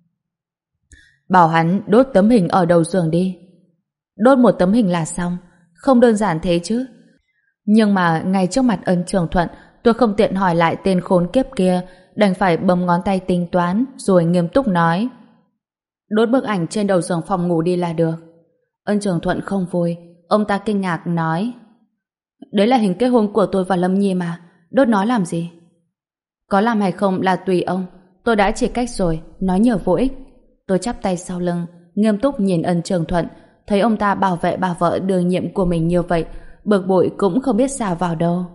Bảo hắn đốt tấm hình ở đầu giường đi. Đốt một tấm hình là xong, không đơn giản thế chứ. Nhưng mà ngay trước mặt Ân Trường Thuận, tôi không tiện hỏi lại tên khốn kiếp kia, đành phải bấm ngón tay tính toán rồi nghiêm túc nói. Đốt bức ảnh trên đầu giường phòng ngủ đi là được. Ân Trường Thuận không vui, ông ta kinh ngạc nói. Đấy là hình kết hôn của tôi và Lâm Nhi mà, đốt nó làm gì? Có làm hay không là tùy ông, tôi đã chỉ cách rồi, nói nhiều vô ích. Tôi chắp tay sau lưng, nghiêm túc nhìn Ân Trường Thuận, thấy ông ta bảo vệ bà vợ đương nhiệm của mình như vậy, bực bội cũng không biết xả vào đâu.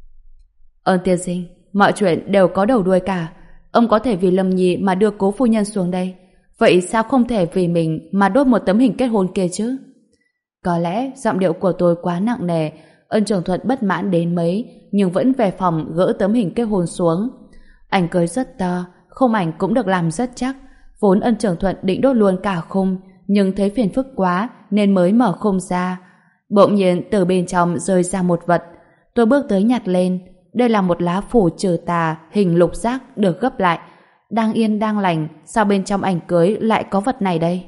Ân tiên sinh, mọi chuyện đều có đầu đuôi cả. Ông có thể vì Lâm Nhi mà đưa cố phu nhân xuống đây, vậy sao không thể vì mình mà đốt một tấm hình kết hôn kia chứ? Có lẽ giọng điệu của tôi quá nặng nề. Ân Trường Thuận bất mãn đến mấy, nhưng vẫn về phòng gỡ tấm hình kết hôn xuống. Ảnh cưới rất to, khung ảnh cũng được làm rất chắc. Vốn Ân Trường Thuận định đốt luôn cả khung, nhưng thấy phiền phức quá nên mới mở khung ra. Bỗng nhiên từ bên trong rơi ra một vật. Tôi bước tới nhặt lên. Đây là một lá phủ trừ tà hình lục giác được gấp lại. Đang yên đang lành, sao bên trong ảnh cưới lại có vật này đây?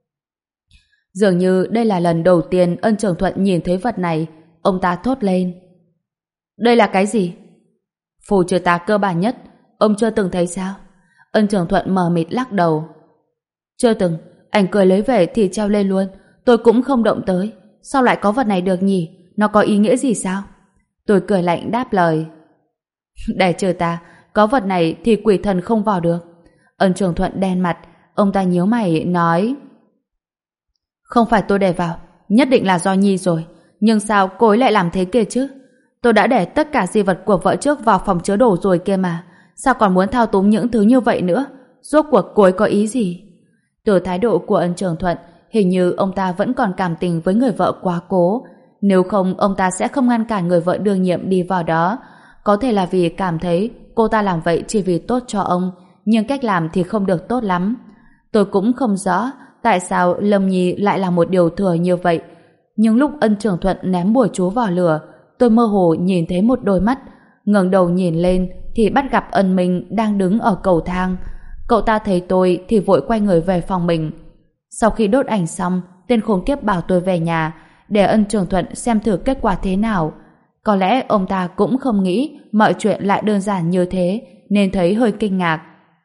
Dường như đây là lần đầu tiên Ân Trường Thuận nhìn thấy vật này. Ông ta thốt lên. Đây là cái gì? Phù trừ tà cơ bản nhất, ông chưa từng thấy sao? Ân Trường Thuận mờ mịt lắc đầu. Chưa từng, ảnh cưới lấy về thì treo lên luôn, tôi cũng không động tới. Sao lại có vật này được nhỉ? Nó có ý nghĩa gì sao? Tôi cười lạnh đáp lời. Để trừ tà, có vật này thì quỷ thần không vào được. Ân Trường Thuận đen mặt, ông ta nhíu mày nói. Không phải tôi để vào, nhất định là do Nhi rồi. Nhưng sao cô ấy lại làm thế kia chứ? Tôi đã để tất cả di vật của vợ trước vào phòng chứa đồ rồi kia mà. Sao còn muốn thao túng những thứ như vậy nữa? Rốt cuộc cô ấy có ý gì? Từ thái độ của Ân Trường Thuận, hình như ông ta vẫn còn cảm tình với người vợ quá cố. Nếu không, ông ta sẽ không ngăn cản người vợ đương nhiệm đi vào đó. Có thể là vì cảm thấy cô ta làm vậy chỉ vì tốt cho ông, nhưng cách làm thì không được tốt lắm. Tôi cũng không rõ tại sao Lâm Nhi lại là một điều thừa như vậy. Nhưng lúc Ân Trường Thuận ném bùa chú vào lửa, tôi mơ hồ nhìn thấy một đôi mắt. Ngẩng đầu nhìn lên thì bắt gặp Ân Minh đang đứng ở cầu thang. Cậu ta thấy tôi thì vội quay người về phòng mình. Sau khi đốt ảnh xong, tên khốn kiếp bảo tôi về nhà để Ân Trường Thuận xem thử kết quả thế nào. Có lẽ ông ta cũng không nghĩ mọi chuyện lại đơn giản như thế, nên thấy hơi kinh ngạc.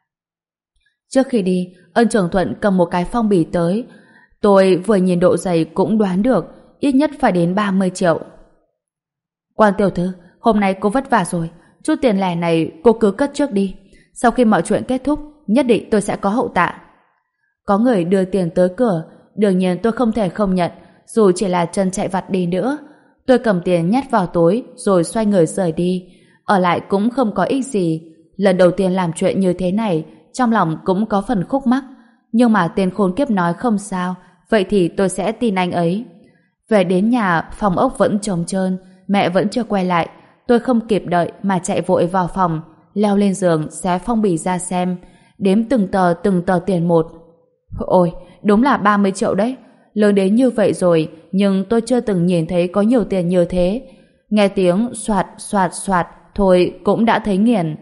Trước khi đi, Ân Trường Thuận cầm một cái phong bì tới. Tôi vừa nhìn độ dày cũng đoán được ít nhất phải đến ba mươi triệu. Quan tiểu thư, hôm nay cô vất vả rồi, chút tiền lẻ này cô cứ cất trước đi. Sau khi mọi chuyện kết thúc, nhất định tôi sẽ có hậu tạ. Có người đưa tiền tới cửa, đương nhiên tôi không thể không nhận, dù chỉ là chân chạy vặt đi nữa. Tôi cầm tiền nhét vào túi rồi xoay người rời đi. Ở lại cũng không có ích gì. Lần đầu tiên làm chuyện như thế này, trong lòng cũng có phần khúc mắc. Nhưng mà tên khốn kiếp nói không sao, vậy thì tôi sẽ tin anh ấy. Về đến nhà, phòng ốc vẫn trống trơn, mẹ vẫn chưa quay lại. Tôi không kịp đợi mà chạy vội vào phòng, leo lên giường xé phong bì ra xem, đếm từng tờ từng tờ tiền một. Ôi, đúng là ba mươi triệu đấy. Lớn đến như vậy rồi, nhưng tôi chưa từng nhìn thấy có nhiều tiền như thế. Nghe tiếng soạt soạt soạt thôi cũng đã thấy nghiền.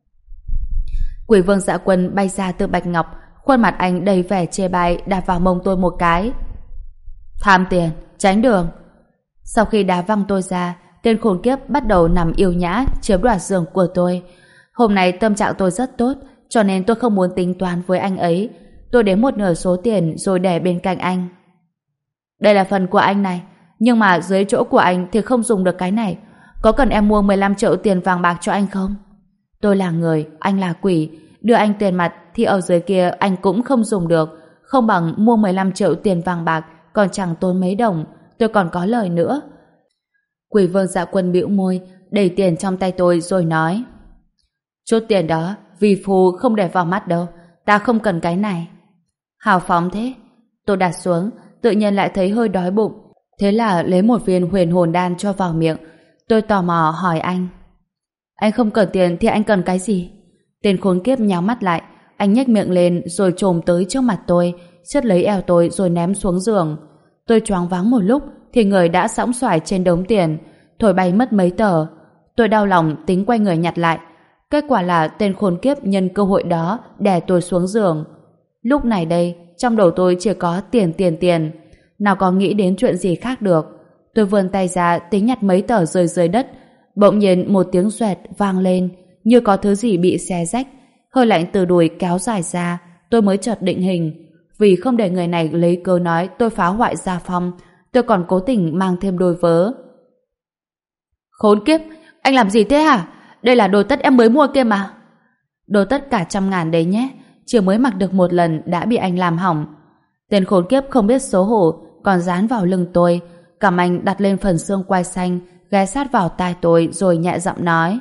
Quỷ vương Dạ Quân bay ra từ bạch ngọc, khuôn mặt anh đầy vẻ chê bai đạp vào mông tôi một cái. Tham tiền, tránh đường. Sau khi đá văng tôi ra, tên khốn kiếp bắt đầu nằm yêu nhã chiếm đoạt giường của tôi. Hôm nay tâm trạng tôi rất tốt, cho nên tôi không muốn tính toán với anh ấy. Tôi đếm một nửa số tiền rồi để bên cạnh anh. Đây là phần của anh này, nhưng mà dưới chỗ của anh thì không dùng được cái này. Có cần em mua mười lăm triệu tiền vàng bạc cho anh không? Tôi là người, anh là quỷ. Đưa anh tiền mặt thì ở dưới kia anh cũng không dùng được. Không bằng mua mười lăm triệu tiền vàng bạc, còn chẳng tốn mấy đồng. Tôi còn có lời nữa. Quỷ vương Dạ Quân bĩu môi, đẩy tiền trong tay tôi rồi nói: chút tiền đó vì phù không để vào mắt đâu, ta không cần cái này. Hào phóng thế. Tôi đặt xuống, tự nhiên lại thấy hơi đói bụng, thế là lấy một viên huyền hồn đan cho vào miệng. Tôi tò mò hỏi anh: anh không cần tiền thì anh cần cái gì? Tên khốn kiếp nhắm mắt lại, anh nhếch miệng lên rồi chồm tới trước mặt tôi, chớt lấy eo tôi rồi ném xuống giường. Tôi choáng váng một lúc thì người đã sõng xoài trên đống tiền, thổi bay mất mấy tờ. Tôi đau lòng tính quay người nhặt lại. Kết quả là tên khốn kiếp nhân cơ hội đó đè tôi xuống giường. Lúc này đây, trong đầu tôi chỉ có tiền tiền tiền, nào có nghĩ đến chuyện gì khác được. Tôi vươn tay ra tính nhặt mấy tờ rơi dưới đất, bỗng nhiên một tiếng xoẹt vang lên, như có thứ gì bị xé rách. Hơi lạnh từ đùi kéo dài ra, tôi mới chợt định hình. Vì không để người này lấy cớ nói tôi phá hoại gia phong, tôi còn cố tình mang thêm đôi vớ. Khốn kiếp, anh làm gì thế hả? Đây là đồ tất em mới mua kia mà. Đồ tất cả trăm ngàn đấy nhé, chỉ mới mặc được một lần đã bị anh làm hỏng. Tên khốn kiếp không biết xấu hổ còn dán vào lưng tôi, cằm anh đặt lên phần xương quai xanh, ghé sát vào tai tôi rồi nhẹ giọng nói: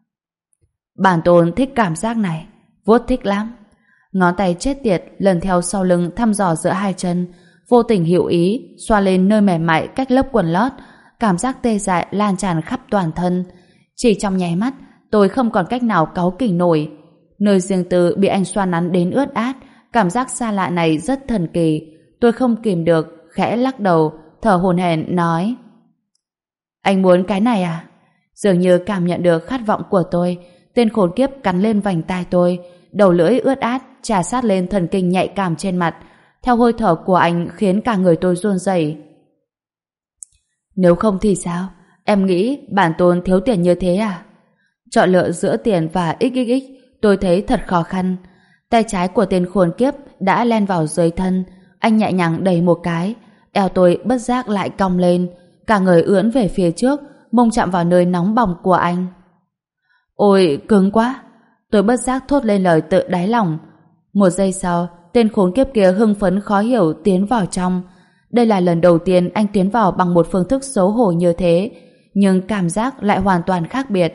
bản tôn thích cảm giác này, vuốt thích lắm. Ngón tay chết tiệt lần theo sau lưng thăm dò giữa hai chân, vô tình hữu ý xoa lên nơi mềm mại cách lớp quần lót. Cảm giác tê dại lan tràn khắp toàn thân. Chỉ trong nháy mắt, tôi không còn cách nào cáu kỉnh nổi. Nơi riêng tư bị anh xoa nắn đến ướt át, cảm giác xa lạ này rất thần kỳ. Tôi không kìm được, khẽ lắc đầu, thở hổn hển nói: anh muốn cái này à? Dường như cảm nhận được khát vọng của tôi, tên khốn kiếp cắn lên vành tai tôi, đầu lưỡi ướt át chà sát lên thần kinh nhạy cảm trên mặt. Theo hơi thở của anh khiến cả người tôi run rẩy. Nếu không thì sao? Em nghĩ bản tôn thiếu tiền như thế à? Chọn lựa giữa tiền và ích ích ích, tôi thấy thật khó khăn. Tay trái của tên khốn kiếp đã len vào dưới thân, anh nhẹ nhàng đẩy một cái, eo tôi bất giác lại cong lên, cả người ưỡn về phía trước, mông chạm vào nơi nóng bỏng của anh. Ôi, cứng quá! Tôi bất giác thốt lên lời tự đáy lòng. Một giây sau, tên khốn kiếp kia hưng phấn khó hiểu tiến vào trong. Đây là lần đầu tiên anh tiến vào bằng một phương thức xấu hổ như thế, nhưng cảm giác lại hoàn toàn khác biệt.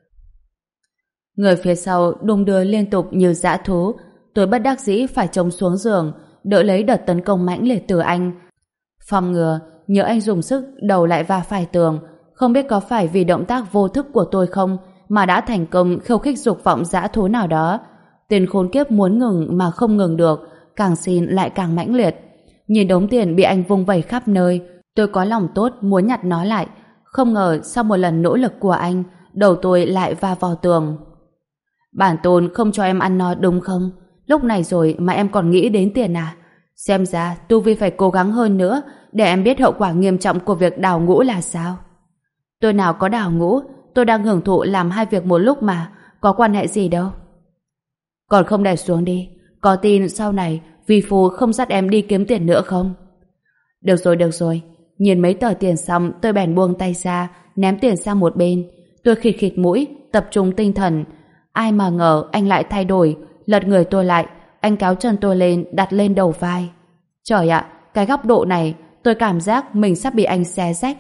Người phía sau đung đưa liên tục như dã thú. Tôi bất đắc dĩ phải trông xuống giường, đỡ lấy đợt tấn công mãnh liệt từ anh. Phòng ngừa, nhớ anh dùng sức đầu lại va phải tường. Không biết có phải vì động tác vô thức của tôi không mà đã thành công khiêu khích dục vọng dã thú nào đó. Tên khốn kiếp muốn ngừng mà không ngừng được, càng xin lại càng mãnh liệt. Nhìn đống tiền bị anh vung vẩy khắp nơi, tôi có lòng tốt muốn nhặt nó lại. Không ngờ sau một lần nỗ lực của anh, đầu tôi lại va vào tường. Bản tôn không cho em ăn no đúng không? Lúc này rồi mà em còn nghĩ đến tiền à? Xem ra Tu Vi phải cố gắng hơn nữa để em biết hậu quả nghiêm trọng của việc đào ngũ là sao. Tôi nào có đào ngũ, tôi đang hưởng thụ làm hai việc một lúc mà, có quan hệ gì đâu. Còn không để xuống đi, có tin sau này Vi Phu không dắt em đi kiếm tiền nữa không? Được rồi, được rồi. Nhìn mấy tờ tiền xong, tôi bèn buông tay ra, ném tiền sang một bên. Tôi khịt khịt mũi, tập trung tinh thần. Ai mà ngờ anh lại thay đổi, lật người tôi lại, anh kéo chân tôi lên, đặt lên đầu vai. Trời ạ, cái góc độ này, tôi cảm giác mình sắp bị anh xé rách.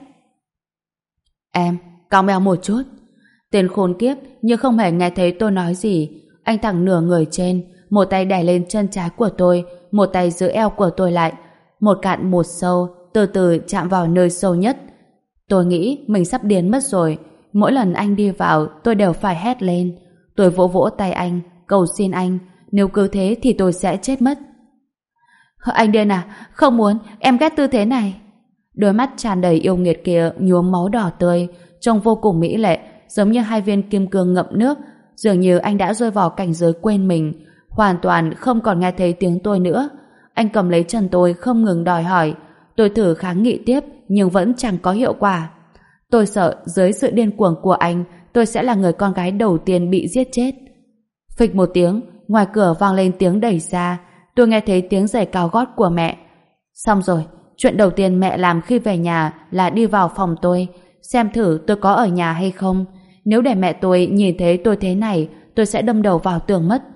Em, cong eo một chút. Tên khốn kiếp như không hề nghe thấy tôi nói gì. Anh thẳng nửa người trên, một tay đè lên chân trái của tôi, một tay giữ eo của tôi lại. Một cạn một sâu, từ từ chạm vào nơi sâu nhất. Tôi nghĩ mình sắp điên mất rồi. Mỗi lần anh đi vào, tôi đều phải hét lên. Tôi vỗ vỗ tay anh, cầu xin anh, nếu cứ thế thì tôi sẽ chết mất. Anh điên à? Không muốn, em ghét tư thế này. Đôi mắt tràn đầy yêu nghiệt kia nhuốm máu đỏ tươi, trông vô cùng mỹ lệ, giống như hai viên kim cương ngậm nước. Dường như anh đã rơi vào cảnh giới quên mình, hoàn toàn không còn nghe thấy tiếng tôi nữa. Anh cầm lấy chân tôi không ngừng đòi hỏi. Tôi thử kháng nghị tiếp nhưng vẫn chẳng có hiệu quả. Tôi sợ dưới sự điên cuồng của anh, tôi sẽ là người con gái đầu tiên bị giết chết. Phịch một tiếng, ngoài cửa vang lên tiếng đẩy ra. Tôi nghe thấy tiếng giày cao gót của mẹ. Xong rồi, chuyện đầu tiên mẹ làm khi về nhà là đi vào phòng tôi, xem thử tôi có ở nhà hay không. Nếu để mẹ tôi nhìn thấy tôi thế này, tôi sẽ đâm đầu vào tường mất.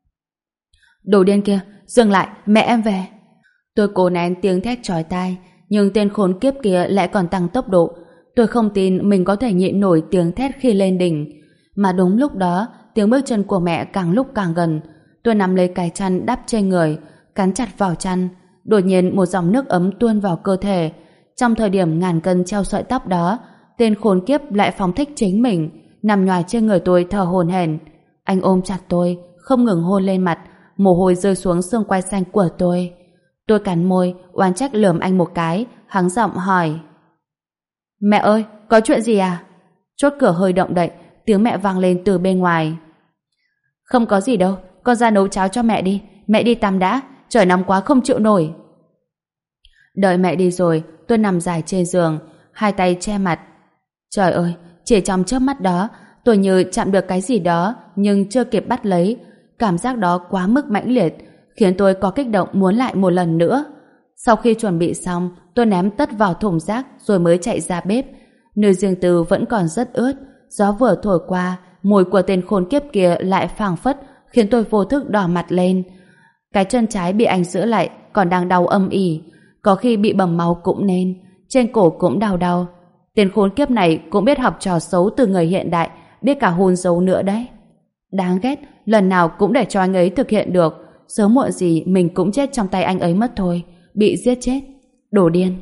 Đồ điên kia, dừng lại, mẹ em về. Tôi cố nén tiếng thét chói tai, nhưng tên khốn kiếp kia lại còn tăng tốc độ. Tôi không tin mình có thể nhịn nổi tiếng thét khi lên đỉnh. Mà đúng lúc đó, tiếng bước chân của mẹ càng lúc càng gần. Tôi nắm lấy cái chăn đắp trên người, cắn chặt vào chăn. Đột nhiên một dòng nước ấm tuôn vào cơ thể. Trong thời điểm ngàn cân treo sợi tóc đó, tên khốn kiếp lại phóng thích chính mình, nằm nhoài trên người tôi thở hổn hển. Anh ôm chặt tôi, không ngừng hôn lên mặt, mồ hôi rơi xuống xương quai xanh của tôi. Tôi cắn môi, oán trách lườm anh một cái, hắng giọng hỏi: Mẹ ơi, có chuyện gì à? Chốt cửa hơi động đậy, tiếng mẹ vang lên từ bên ngoài. Không có gì đâu, con ra nấu cháo cho mẹ đi, mẹ đi tắm đã, trời nóng quá không chịu nổi. Đợi mẹ đi rồi, tôi nằm dài trên giường, hai tay che mặt. Trời ơi, chỉ trong chớp mắt đó, tôi như chạm được cái gì đó nhưng chưa kịp bắt lấy. Cảm giác đó quá mức mãnh liệt, khiến tôi có kích động muốn lại một lần nữa. Sau khi chuẩn bị xong, tôi ném tất vào thùng rác rồi mới chạy ra bếp. Nơi riêng tư vẫn còn rất ướt, gió vừa thổi qua, mùi của tên khốn kiếp kia lại phảng phất, khiến tôi vô thức đỏ mặt lên. Cái chân trái bị anh giữ lại còn đang đau âm ỉ, có khi bị bầm máu cũng nên, trên cổ cũng đau đau. Tên khốn kiếp này cũng biết học trò xấu từ người hiện đại, biết cả hôn dấu nữa đấy. Đáng ghét, lần nào cũng để cho anh ấy thực hiện được, sớm muộn gì mình cũng chết trong tay anh ấy mất thôi, bị giết chết. Đồ điên.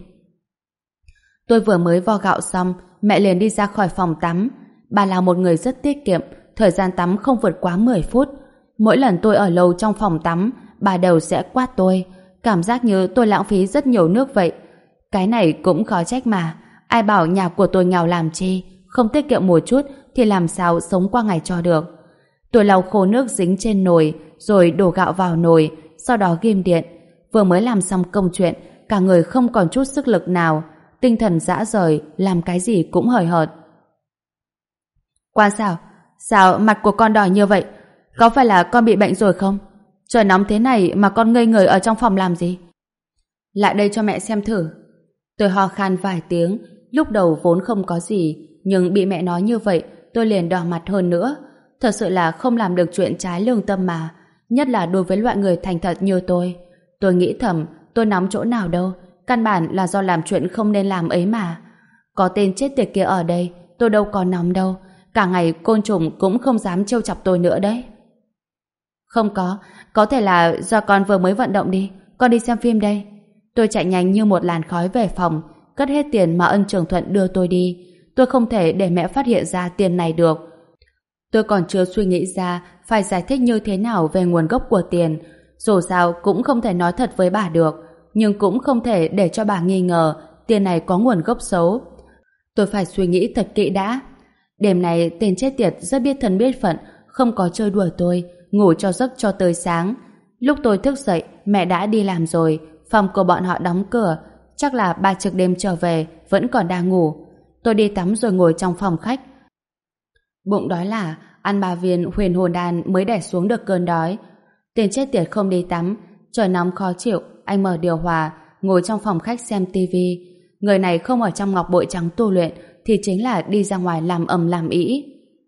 Tôi vừa mới vo gạo xong, mẹ liền đi ra khỏi phòng tắm. Bà là một người rất tiết kiệm, thời gian tắm không vượt quá mười phút. Mỗi lần tôi ở lâu trong phòng tắm, bà đều sẽ quát tôi, cảm giác như tôi lãng phí rất nhiều nước vậy. Cái này cũng khó trách mà, ai bảo nhà của tôi nghèo làm chi, không tiết kiệm một chút thì làm sao sống qua ngày cho được. Tôi lau khô nước dính trên nồi, rồi đổ gạo vào nồi, sau đó ghim điện. Vừa mới làm xong công chuyện, cả người không còn chút sức lực nào, tinh thần rã rời, làm cái gì cũng hời hợt. Quan sao? Sao mặt của con đỏ như vậy? Có phải là con bị bệnh rồi không? Trời nóng thế này mà con ngây người ở trong phòng làm gì? Lại đây cho mẹ xem thử. Tôi ho khan vài tiếng, lúc đầu vốn không có gì, nhưng bị mẹ nói như vậy, tôi liền đỏ mặt hơn nữa. Thật sự là không làm được chuyện trái lương tâm mà, nhất là đối với loại người thành thật như tôi. Tôi nghĩ thầm, tôi nóng chỗ nào đâu, căn bản là do làm chuyện không nên làm ấy mà. Có tên chết tiệt kia ở đây, tôi đâu có nóng đâu, cả ngày côn trùng cũng không dám trêu chọc tôi nữa đấy. Không có, có thể là do con vừa mới vận động đi, con đi xem phim đây. Tôi chạy nhanh như một làn khói về phòng, cất hết tiền mà ân Trường Thuận đưa tôi đi. Tôi không thể để mẹ phát hiện ra tiền này được. Tôi còn chưa suy nghĩ ra phải giải thích như thế nào về nguồn gốc của tiền. Dù sao cũng không thể nói thật với bà được, nhưng cũng không thể để cho bà nghi ngờ tiền này có nguồn gốc xấu. Tôi phải suy nghĩ thật kỹ đã. Đêm này tên chết tiệt rất biết thân biết phận, không có chơi đùa tôi, ngủ cho giấc cho tới sáng. Lúc tôi thức dậy, mẹ đã đi làm rồi, phòng của bọn họ đóng cửa, chắc là ba trực đêm trở về, vẫn còn đang ngủ. Tôi đi tắm rồi ngồi trong phòng khách. Bụng đói là, ăn ba viên huyền hồn đan mới đè xuống được cơn đói. Tên chết tiệt không đi tắm, trời nóng khó chịu, anh mở điều hòa, ngồi trong phòng khách xem tivi. Người này không ở trong ngọc bội trắng tu luyện, thì chính là đi ra ngoài làm ầm làm ĩ.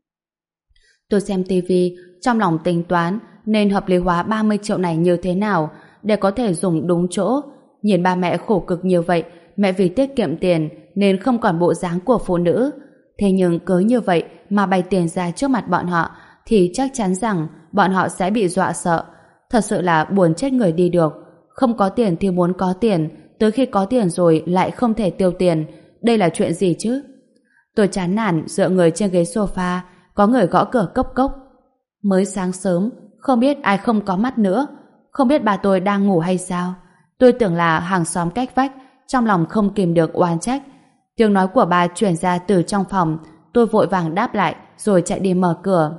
Tôi xem tivi, trong lòng tính toán nên hợp lý hóa ba mươi triệu này như thế nào để có thể dùng đúng chỗ. Nhìn ba mẹ khổ cực như vậy, mẹ vì tiết kiệm tiền nên không còn bộ dáng của phụ nữ. Thế nhưng cứ như vậy mà bày tiền ra trước mặt bọn họ thì chắc chắn rằng bọn họ sẽ bị dọa sợ. Thật sự là buồn chết người đi được. Không có tiền thì muốn có tiền, tới khi có tiền rồi lại không thể tiêu tiền. Đây là chuyện gì chứ? Tôi chán nản dựa người trên ghế sofa, có người gõ cửa cốc cốc. Mới sáng sớm, không biết ai không có mắt nữa. Không biết bà tôi đang ngủ hay sao? Tôi tưởng là hàng xóm cách vách, trong lòng không kìm được oán trách. Tiếng nói của bà truyền ra từ trong phòng, tôi vội vàng đáp lại rồi chạy đi mở cửa.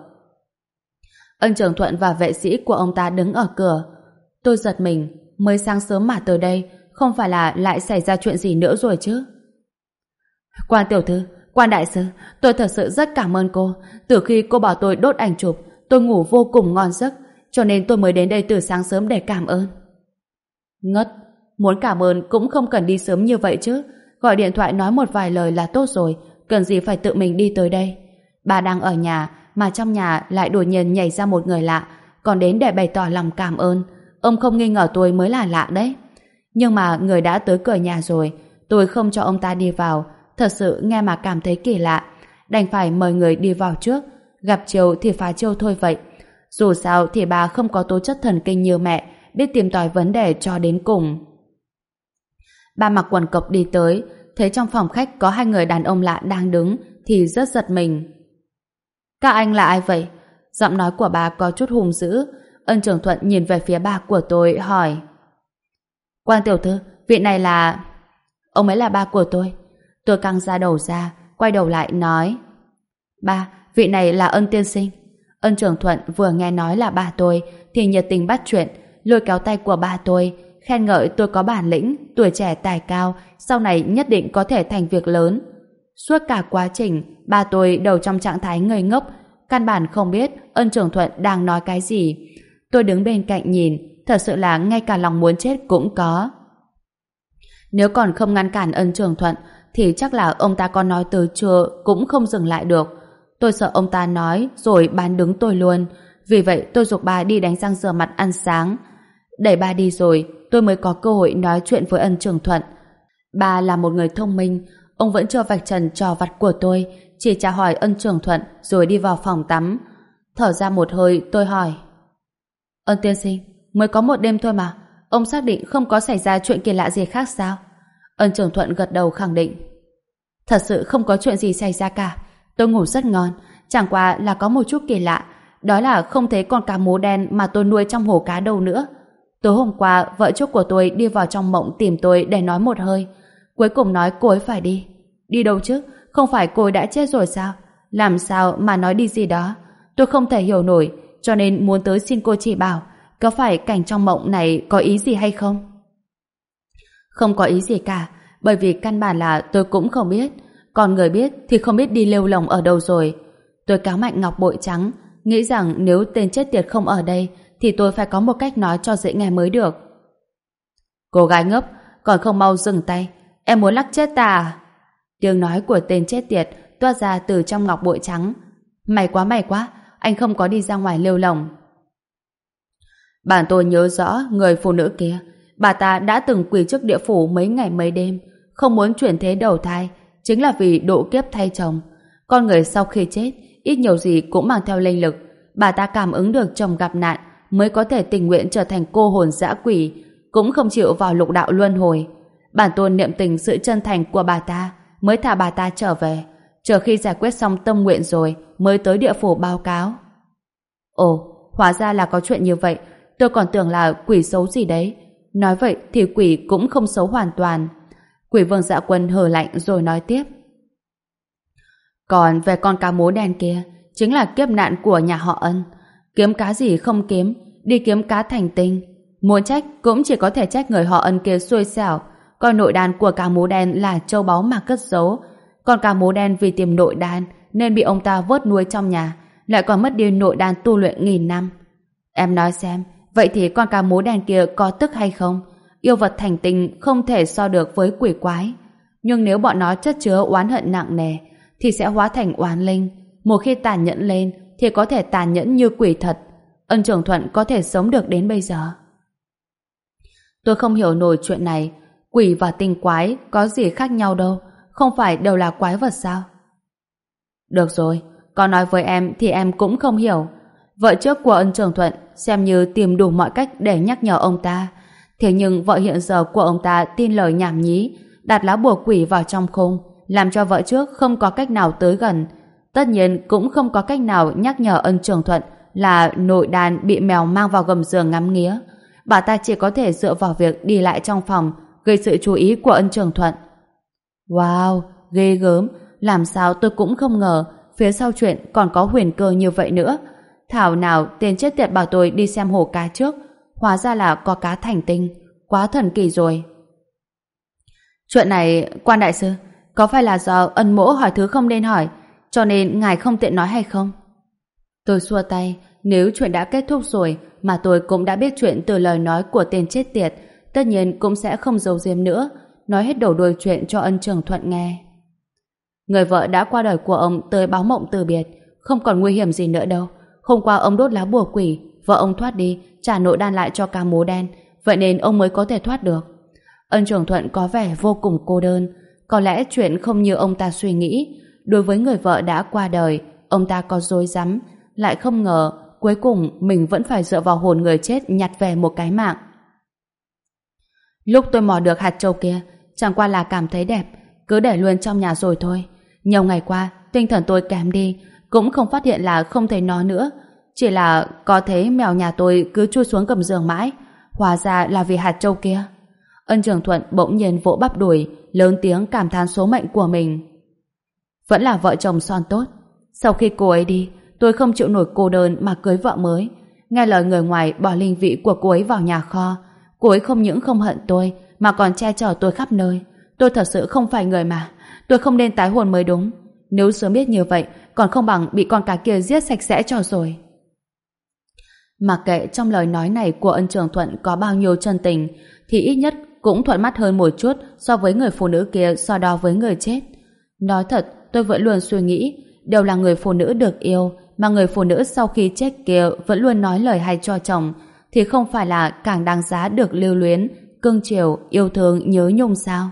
Ân Trường Thuận và vệ sĩ của ông ta đứng ở cửa. Tôi giật mình, mới sáng sớm mà tới đây, không phải là lại xảy ra chuyện gì nữa rồi chứ? Quan tiểu thư, quan đại sư, tôi thật sự rất cảm ơn cô. Từ khi cô bảo tôi đốt ảnh chụp, tôi ngủ vô cùng ngon giấc, cho nên tôi mới đến đây từ sáng sớm để cảm ơn. Ngất, muốn cảm ơn cũng không cần đi sớm như vậy chứ. Gọi điện thoại nói một vài lời là tốt rồi, cần gì phải tự mình đi tới đây. Bà đang ở nhà, mà trong nhà lại đột nhiên nhảy ra một người lạ, còn đến để bày tỏ lòng cảm ơn. Ông không nghi ngờ tôi mới là lạ đấy. Nhưng mà người đã tới cửa nhà rồi, tôi không cho ông ta đi vào. Thật sự nghe mà cảm thấy kỳ lạ, đành phải mời người đi vào trước. Gặp chiều thì phá chiêu thôi vậy. Dù sao thì bà không có tố chất thần kinh như mẹ, biết tìm tòi vấn đề cho đến cùng. Bà mặc quần cộc đi tới, thấy trong phòng khách có hai người đàn ông lạ đang đứng thì rất giật mình. Các anh là ai vậy? Giọng nói của bà có chút hung dữ. Ân Trường Thuận nhìn về phía bà của tôi hỏi. Quan tiểu thư, vị này là... Ông ấy là ba của tôi. Tôi căng ra đầu ra, quay đầu lại nói. Ba, vị này là Ân tiên sinh. Ân Trường Thuận vừa nghe nói là ba tôi thì nhiệt tình bắt chuyện, lôi kéo tay của ba tôi, khen ngợi tôi có bản lĩnh, tuổi trẻ tài cao, sau này nhất định có thể thành việc lớn. Suốt cả quá trình, ba tôi đều trong trạng thái ngây ngốc, căn bản không biết Ân Trường Thuận đang nói cái gì. Tôi đứng bên cạnh nhìn, thật sự là ngay cả lòng muốn chết cũng có. Nếu còn không ngăn cản Ân Trường Thuận thì chắc là ông ta có nói từ chưa cũng không dừng lại được. Tôi sợ ông ta nói rồi bán đứng tôi luôn. Vì vậy tôi giục bà đi đánh răng rửa mặt ăn sáng. Đẩy bà đi rồi, tôi mới có cơ hội nói chuyện với Ân Trường Thuận. Bà là một người thông minh, ông vẫn chưa vạch trần trò vặt của tôi, chỉ chào hỏi Ân Trường Thuận rồi đi vào phòng tắm. Thở ra một hơi, tôi hỏi. Ân tiên sinh, mới có một đêm thôi mà, ông xác định không có xảy ra chuyện kỳ lạ gì khác sao? Ân Trường Thuận gật đầu khẳng định. Thật sự không có chuyện gì xảy ra cả, tôi ngủ rất ngon, chẳng qua là có một chút kỳ lạ, đó là không thấy con cá mú đen mà tôi nuôi trong hồ cá đâu nữa. Tối hôm qua, vợ chồng của tôi đi vào trong mộng tìm tôi để nói một hơi, cuối cùng nói cô ấy phải đi. Đi đâu chứ? Không phải cô ấy đã chết rồi sao? Làm sao mà nói đi gì đó? Tôi không thể hiểu nổi, cho nên muốn tới xin cô chỉ bảo, có phải cảnh trong mộng này có ý gì hay không? Không có ý gì cả, bởi vì căn bản là tôi cũng không biết, còn người biết thì không biết đi lêu lồng ở đâu rồi. Tôi cáo mạnh ngọc bội trắng, nghĩ rằng nếu tên chết tiệt không ở đây thì tôi phải có một cách nói cho dễ nghe mới được. Cô gái ngốc, còn không mau dừng tay, em muốn lắc chết ta à? Tiếng nói của tên chết tiệt toát ra từ trong ngọc bội trắng. May quá may quá, anh không có đi ra ngoài lêu lồng. Bản tôi nhớ rõ người phụ nữ kia, bà ta đã từng quỳ trước địa phủ mấy ngày mấy đêm, không muốn chuyển thế đầu thai, chính là vì độ kiếp thay chồng. Con người sau khi chết, ít nhiều gì cũng mang theo linh lực. Bà ta cảm ứng được chồng gặp nạn, mới có thể tình nguyện trở thành cô hồn dã quỷ, cũng không chịu vào lục đạo luân hồi. Bản tôn niệm tình sự chân thành của bà ta, mới thả bà ta trở về, chờ khi giải quyết xong tâm nguyện rồi mới tới địa phủ báo cáo. Ồ, hóa ra là có chuyện như vậy, tôi còn tưởng là quỷ xấu gì đấy. Nói vậy thì quỷ cũng không xấu hoàn toàn. Quỷ Vương Dạ Quân hừ lạnh rồi nói tiếp. Còn về con cá mố đen kia, chính là kiếp nạn của nhà họ Ân. Kiếm cá gì không kiếm, đi kiếm cá thành tinh. Muốn trách cũng chỉ có thể trách người họ Ân kia xui xẻo, coi nội đan của cá mú đen là châu báu mà cất giấu. Còn cá mú đen vì tìm nội đan nên bị ông ta vớt nuôi trong nhà, lại còn mất đi nội đan tu luyện nghìn năm. Em nói xem, vậy thì con cá mú đen kia có tức hay không? Yêu vật thành tinh không thể so được với quỷ quái. Nhưng nếu bọn nó chất chứa oán hận nặng nề thì sẽ hóa thành oán linh. Một khi tàn nhẫn lên thì có thể tàn nhẫn như quỷ thật. Ân Trường Thuận có thể sống được đến bây giờ. Tôi không hiểu nổi chuyện này. Quỷ và tinh quái có gì khác nhau đâu, không phải đều là quái vật sao? Được rồi, có nói với em thì em cũng không hiểu. Vợ trước của Ân Trường Thuận xem như tìm đủ mọi cách để nhắc nhở ông ta. Thế nhưng vợ hiện giờ của ông ta tin lời nhảm nhí, đặt lá bùa quỷ vào trong khung, làm cho vợ trước không có cách nào tới gần. Tất nhiên cũng không có cách nào nhắc nhở Ân Trường Thuận là nội đàn bị mèo mang vào gầm giường ngắm nghía. Bà ta chỉ có thể dựa vào việc đi lại trong phòng, gây sự chú ý của Ân Trường Thuận. Wow, ghê gớm, làm sao tôi cũng không ngờ phía sau chuyện còn có huyền cơ như vậy nữa. Thảo nào tên chết tiệt bảo tôi đi xem hồ cá trước, hóa ra là có cá thành tinh, quá thần kỳ rồi. Chuyện này, quan đại sư, có phải là do Ân mỗ hỏi thứ không nên hỏi, cho nên ngài không tiện nói hay không? Tôi xua tay, nếu chuyện đã kết thúc rồi mà tôi cũng đã biết chuyện từ lời nói của tên chết tiệt, tất nhiên cũng sẽ không giấu giếm nữa, nói hết đầu đuôi chuyện cho Ân Trường Thuận nghe. Người vợ đã qua đời của ông tới báo mộng từ biệt, không còn nguy hiểm gì nữa đâu. Hôm qua ông đốt lá bùa quỷ, vợ ông thoát đi, trả nội đan lại cho cá mú đen, vậy nên ông mới có thể thoát được. Ân Trường Thuận có vẻ vô cùng cô đơn, có lẽ chuyện không như ông ta suy nghĩ. Đối với người vợ đã qua đời, ông ta có rối rắm, lại không ngờ cuối cùng mình vẫn phải dựa vào hồn người chết nhặt về một cái mạng. Lúc tôi mò được hạt châu kia, chẳng qua là cảm thấy đẹp, cứ để luôn trong nhà rồi thôi. Nhiều ngày qua, tinh thần tôi kém đi, cũng không phát hiện là không thấy nó nữa. Chỉ là có thấy mèo nhà tôi cứ chui xuống gầm giường mãi, hóa ra là vì hạt châu kia. Ân Trường Thuận bỗng nhiên vỗ bắp đùi, lớn tiếng cảm thán số mệnh của mình. Vẫn là vợ chồng son tốt. Sau khi cô ấy đi, tôi không chịu nổi cô đơn mà cưới vợ mới. Nghe lời người ngoài bỏ linh vị của cô ấy vào nhà kho. Cô ấy không những không hận tôi mà còn che chở tôi khắp nơi. Tôi thật sự không phải người mà. Tôi không nên tái hôn mới đúng. Nếu sớm biết như vậy, còn không bằng bị con cá kia giết sạch sẽ cho rồi. Mặc kệ trong lời nói này của Ân Trường Thuận có bao nhiêu chân tình, thì ít nhất cũng thuận mắt hơn một chút so với người phụ nữ kia so đo với người chết. Nói thật, tôi vẫn luôn suy nghĩ, đều là người phụ nữ được yêu, mà người phụ nữ sau khi chết kia vẫn luôn nói lời hay cho chồng, thì không phải là càng đáng giá được lưu luyến, cưng chiều, yêu thương, nhớ nhung sao?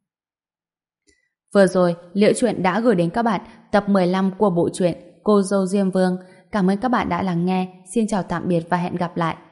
Vừa rồi, Liễu Chuyện đã gửi đến các bạn tập mười lăm của bộ truyện Cô Dâu Diêm Vương. Cảm ơn các bạn đã lắng nghe. Xin chào tạm biệt và hẹn gặp lại.